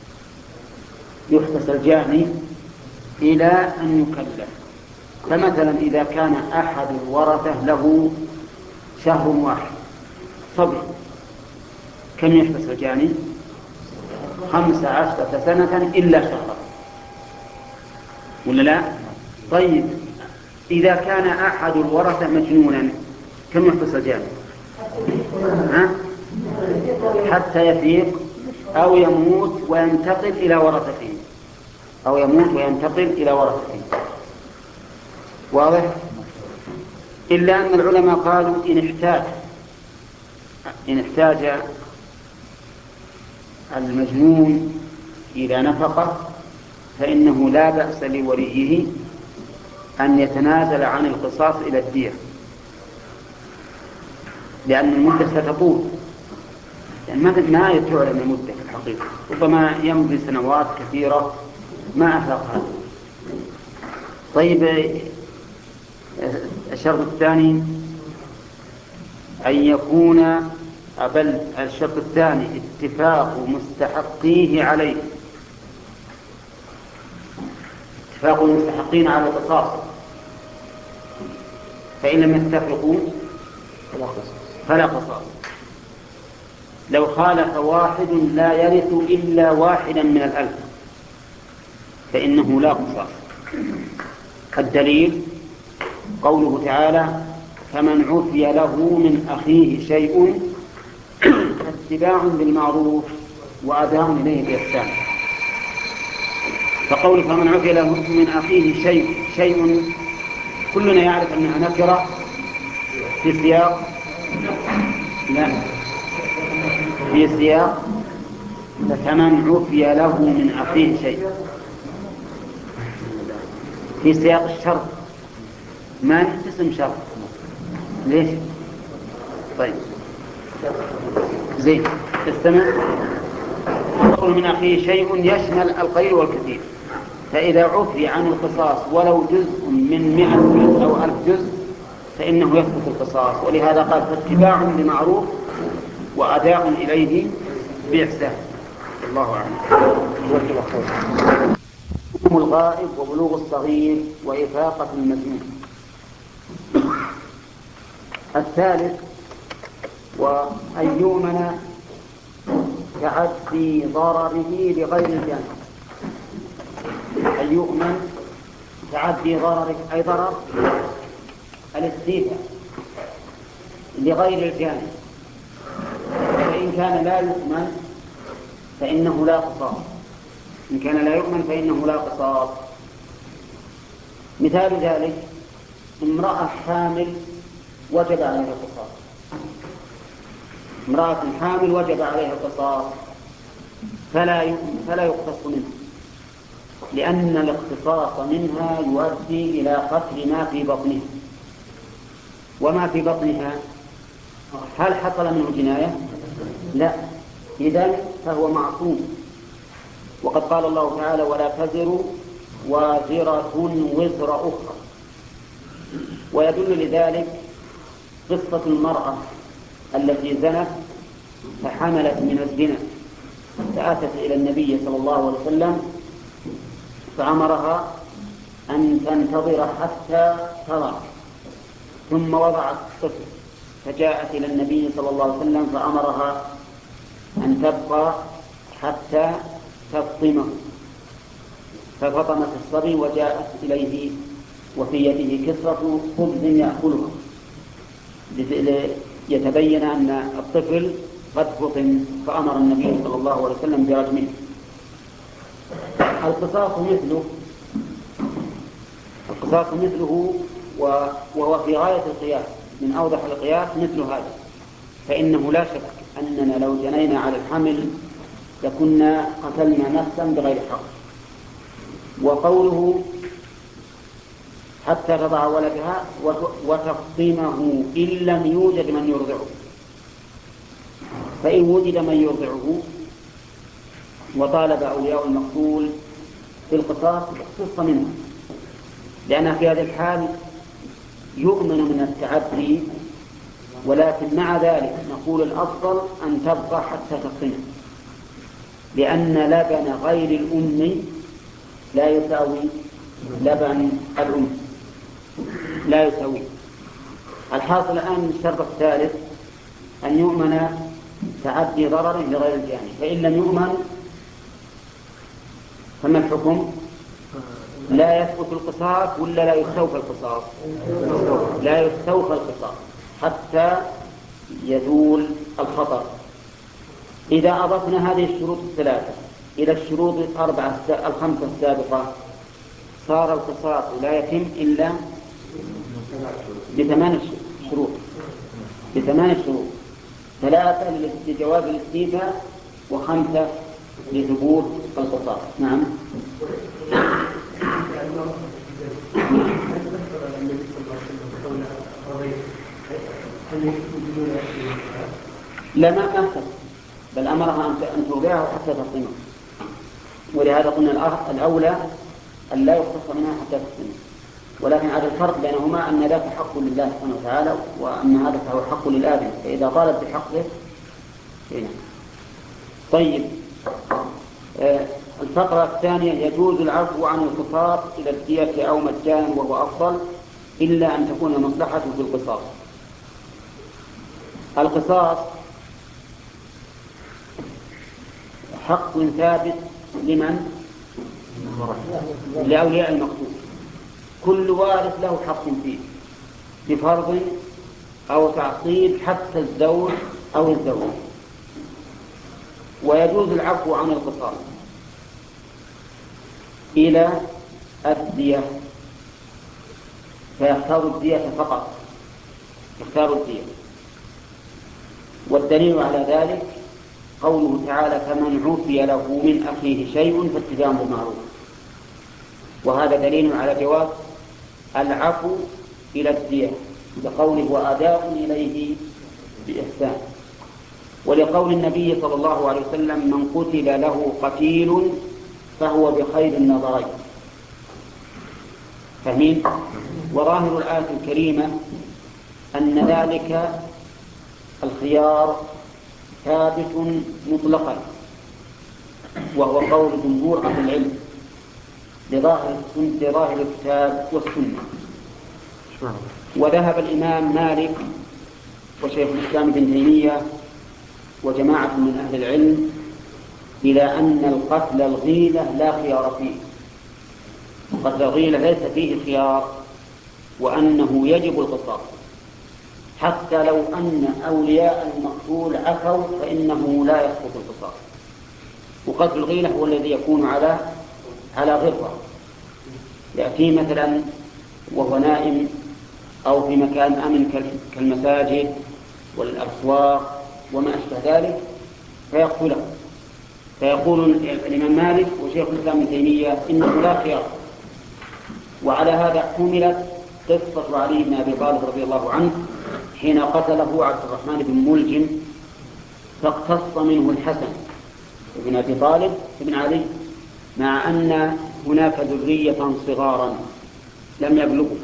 يحبس الجاني إلى أن يكلف. فمثلا إذا كان أحد الورثة له شهر واحد صبي، كم يحبس الجاني؟ خمس عشرة سنة إلا شهرا، ولا لا؟ طيب إذا كان أحد الورثة مجنونا كم يحبس الجاني؟ ها؟ حتى يفيق أو يموت وينتقل إلى ورثته، أو يموت وينتقل إلى ورثته. واضح؟ إلا أن العلماء قالوا إن احتاج إن احتاج المجنون إلى نفقة فإنه لا بأس لوليه أن يتنازل عن القصاص إلى الدية، لأن المدة ستطول، يعني ما تعلم المدة في الحقيقة، ربما يمضي سنوات كثيرة ما أفاق هذا. طيب الشرط الثاني أن يكون بل الشرط الثاني اتفاق مستحقيه عليه، اتفاق المستحقين على القصاص، فإن لم يتفقوا فلا قصاص. لو خالف واحد لا يرث إلا واحدا من الألف فإنه لا قصاص. الدليل قوله تعالى فمن عفي له من أخيه شيء فاتباع بالمعروف وأداء إليه بإحسان. فقول فمن عفي له من أخيه شيء شيء كلنا يعرف أنها نكرة في سياق لا في سياق فمن عفي له من أخيه شيء في سياق الشرط، ما اسم شرط. ليش؟ طيب زين استمع. قول من أخيه شيء يشمل القليل والكثير، فإذا عفي عن القصاص ولو جزء من مئة جزء أو ألف جزء فإنه يثبت القصاص، ولهذا قال فاتباع بمعروف وأداء إليه بإحسان. الله أعلم. حكم الغائب وبلوغ الصغير وإفاقة المجنون. الثالث وأن يؤمن تعدي ضرره لغير الجانب. أن يؤمن تعدي ضرره أي ضرر الاستيفاء لغير الجانب، فإن كان لا يؤمن فإنه لا قصاص. إن كان لا يؤمن فإنه لا قصاص. مثال ذلك امرأة حامل وجب عليها القصاص، امرأة حامل وجب عليها القصاص فلا فلا يقتص منها، لأن الاقتصاص منها يؤدي إلى قتل ما في بطنها، وما في بطنها هل حصل منه جناية؟ لا، إذن فهو معصوم. وقد قال الله تعالى ولا تزر وازرة وزر أخرى. ويدل لذلك قصة المرأة التي زنت فحملت من الزنا فأتت إلى النبي صلى الله عليه وسلم فأمرها أن تنتظر حتى تضع، ثم وضعت الطفل فجاءت إلى النبي صلى الله عليه وسلم فأمرها أن تبقى حتى تفطمه، ففطمت الصبي وجاءت إليه وفي يده كسرة خبز يأكلها ليتبين أن الطفل قد فطم، فأمر النبي صلى الله عليه وسلم برجمه. القصاص مثله القصاص مثله وهو في غاية القياس، من أوضح القياس مثل هذا، فإنه لا شك أننا لو جنينا على الحمل لكنا قتلنا نفسا بغير حق. وقوله حتى تضع ولدها وتفطمه إن لم يوجد من يرضعه، فإن وجد من يرضعه وطالب أولياء المقتول في القصاص اختص منه، لأن في هذه الحال يؤمن من التعدي ولكن مع ذلك نقول الأفضل أن تبقى حتى تقتنع، لأن لبن غير الأم لا يساوي لبن الأم، لا يساوي. الحاصل الآن الشرط الثالث أن يؤمن تعدي ضرر لغير الجاني، فإن لم يؤمن فما الحكم؟ لا يثبت القصاص ولا لا يستوفى القصاص؟ لا يستوفى القصاص حتى يزول الخطر. إذا أضفنا هذه الشروط الثلاثة إلى الشروط الأربعة الخمسة السابقة صار القصاص لا يتم إلا بثمان شروط، بثمان شروط، ثلاثة لجواز الاستيفاء وخمسة لثبوت القصاص. نعم. لا ما أنفس، بل أمرها أن ترضعه حتى تفطمه، ولهذا قلنا الأولى أن لا يختص منها حتى تفطمه. ولكن هذا الفرق بينهما أن ذاك حق لله سبحانه وتعالى وأن هذا فهو حق للآدم، فإذا طالب بحقه هنا. طيب، آه الفقرة الثانية يجوز العفو عن القصاص إلى الدية أو مجانا وهو أفضل، إلا أن تكون المصلحة في القصاص. القصاص حق ثابت لمن؟ لأولياء المقتول، كل وارث له حق فيه بفرض أو تعصيب، حتى الزوج أو الزوج. ويجوز العفو عن القصاص إلى الدية، فيختار الدية فقط، يختار الدية. والدليل على ذلك قوله تعالى: فمن عفي له من أخيه شيء فاتباع بالمعروف. وهذا دليل على جواز العفو إلى الدية بقوله: وأداء إليه بإحسان. ولقول النبي صلى الله عليه وسلم: من قتل له قتيل فهو بخير النظرين. فاهمين؟ وظاهر الآية الكريمة أن ذلك الخيار ثابت مطلقا، وهو قول جمهور أهل العلم لظاهر لظاهر الكتاب والسنة. وذهب الإمام مالك وشيخ الإسلام ابن تيمية وجماعة من أهل العلم إلى أن القتل الغيلة لا خيار فيه، قتل الغيلة ليس فيه خيار، وأنه يجب القصاص حتى لو أن أولياء المقتول عفوا فإنه لا يسقط القصاص. وقتل الغيلة هو الذي يكون على على غرة، يأتي مثلا وهو نائم أو في مكان أمن كالمساجد والأسواق وما أشبه ذلك فيقتله. فيقول الإمام مالك وشيخ الإسلام ابن تيمية إنه لا خيار. وعلى هذا حملت قصة علي بن أبي طالب رضي الله عنه حين قتله عبد الرحمن بن ملجم، فاقتص منه الحسن بن أبي طالب بن علي، مع أن هناك ذرية صغارا لم يبلغوا،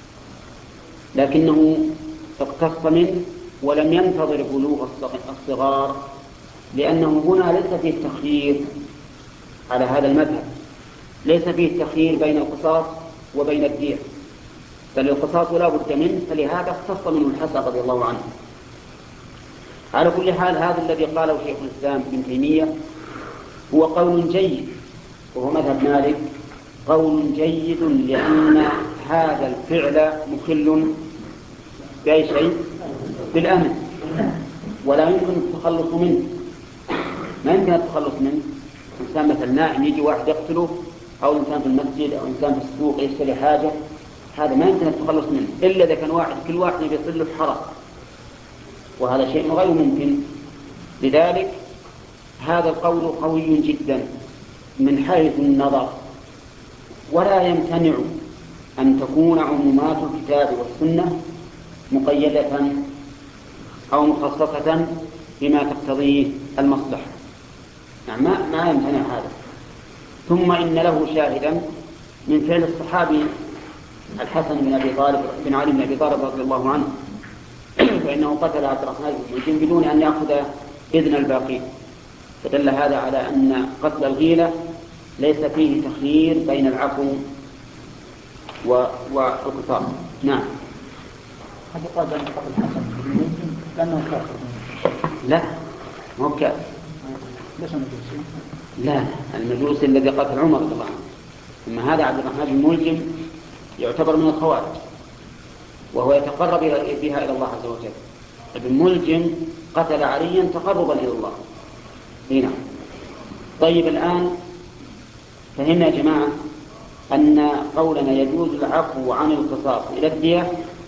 لكنه اقتص منه ولم ينتظر بلوغ الصغار، لأنه هنا ليس فيه التخيير على هذا المذهب، ليس فيه التخيير بين القصاص وبين الدية، بل القصاص لا بد منه، فلهذا اختص منه الحسن رضي الله عنه. على كل حال هذا الذي قاله شيخ الإسلام ابن تيمية هو قول جيد، وهو مذهب مالك قول جيد، لأن هذا الفعل مخل بأي شيء؟ بالأمن، ولا يمكن التخلص منه. ما يمكن التخلص منه. إنسان مثل نائم يجي واحد يقتله، أو إنسان في المسجد أو إنسان في السوق يشتري حاجة، هذا ما يمكن التخلص منه إلا إذا كان واحد كل واحد يصل له حرام، وهذا شيء غير ممكن. لذلك هذا القول قوي جدا من حيث النظر، ولا يمتنع أن تكون عمومات الكتاب والسنة مقيدة أو مخصصة بما تقتضيه المصلحة، يعني ما ما يمتنع هذا. ثم إن له شاهدا من فعل الصحابي الحسن بن أبي طالب بن علي بن أبي طالب رضي الله عنه، فإنه قتل عبد الرحمن بن ملجم بدون أن يأخذ إذن الباقين، فدل هذا على أن قتل الغيلة ليس فيه تخيير بين العفو والقصاص. نعم. هذا قال بأن قتل الحسن بن ملجم لأنه كافر. لا مو كافر. ليس مجوسي. لا المجوسي الذي قتل عمر رضي الله عنه. أما هذا عبد الرحمن بن ملجم يعتبر من الخوارج، وهو يتقرب بها إلى الله عز وجل. ابن ملجم قتل عليا تقربا إلى الله. هنا طيب الآن فهمنا يا جماعة أن قولنا يجوز العفو عن القصاص إلى الدية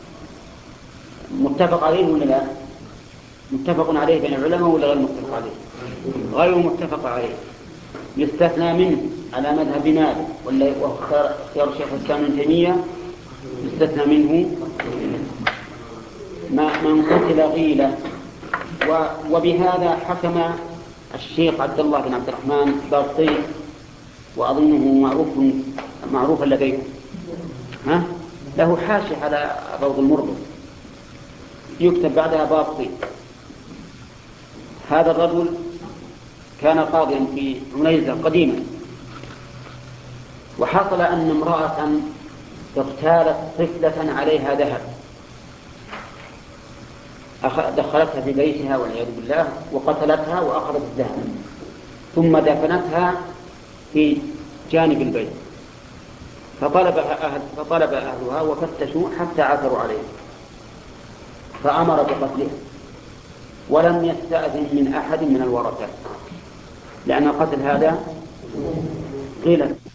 متفق عليه ولا لا؟ متفق عليه بين العلماء ولا غير متفق عليه؟ غير متفق عليه. يستثنى منه على مذهب مالك واختار اختيار الشيخ الإسلام ابن تيمية، يستثنى منه ما من قتل غيلة، وبهذا حكم الشيخ عبد الله بن عبد الرحمن بارطي، وأظنه معروف معروفا لديكم، ها له حاشية على روض المربط يكتب بعدها بارطي. هذا الرجل كان قاضيا في عنيزة قديما، وحصل أن امرأة اغتالت طفلة عليها ذهب، دخلتها في بيتها والعياذ بالله وقتلتها وأخذت الذهب ثم دفنتها في جانب البيت، فطلب, أهل فطلب أهلها وفتشوا حتى عثروا عليه فأمر بقتلها، ولم يستأذن من أحد من الورثة، لأن القتل هذا قيل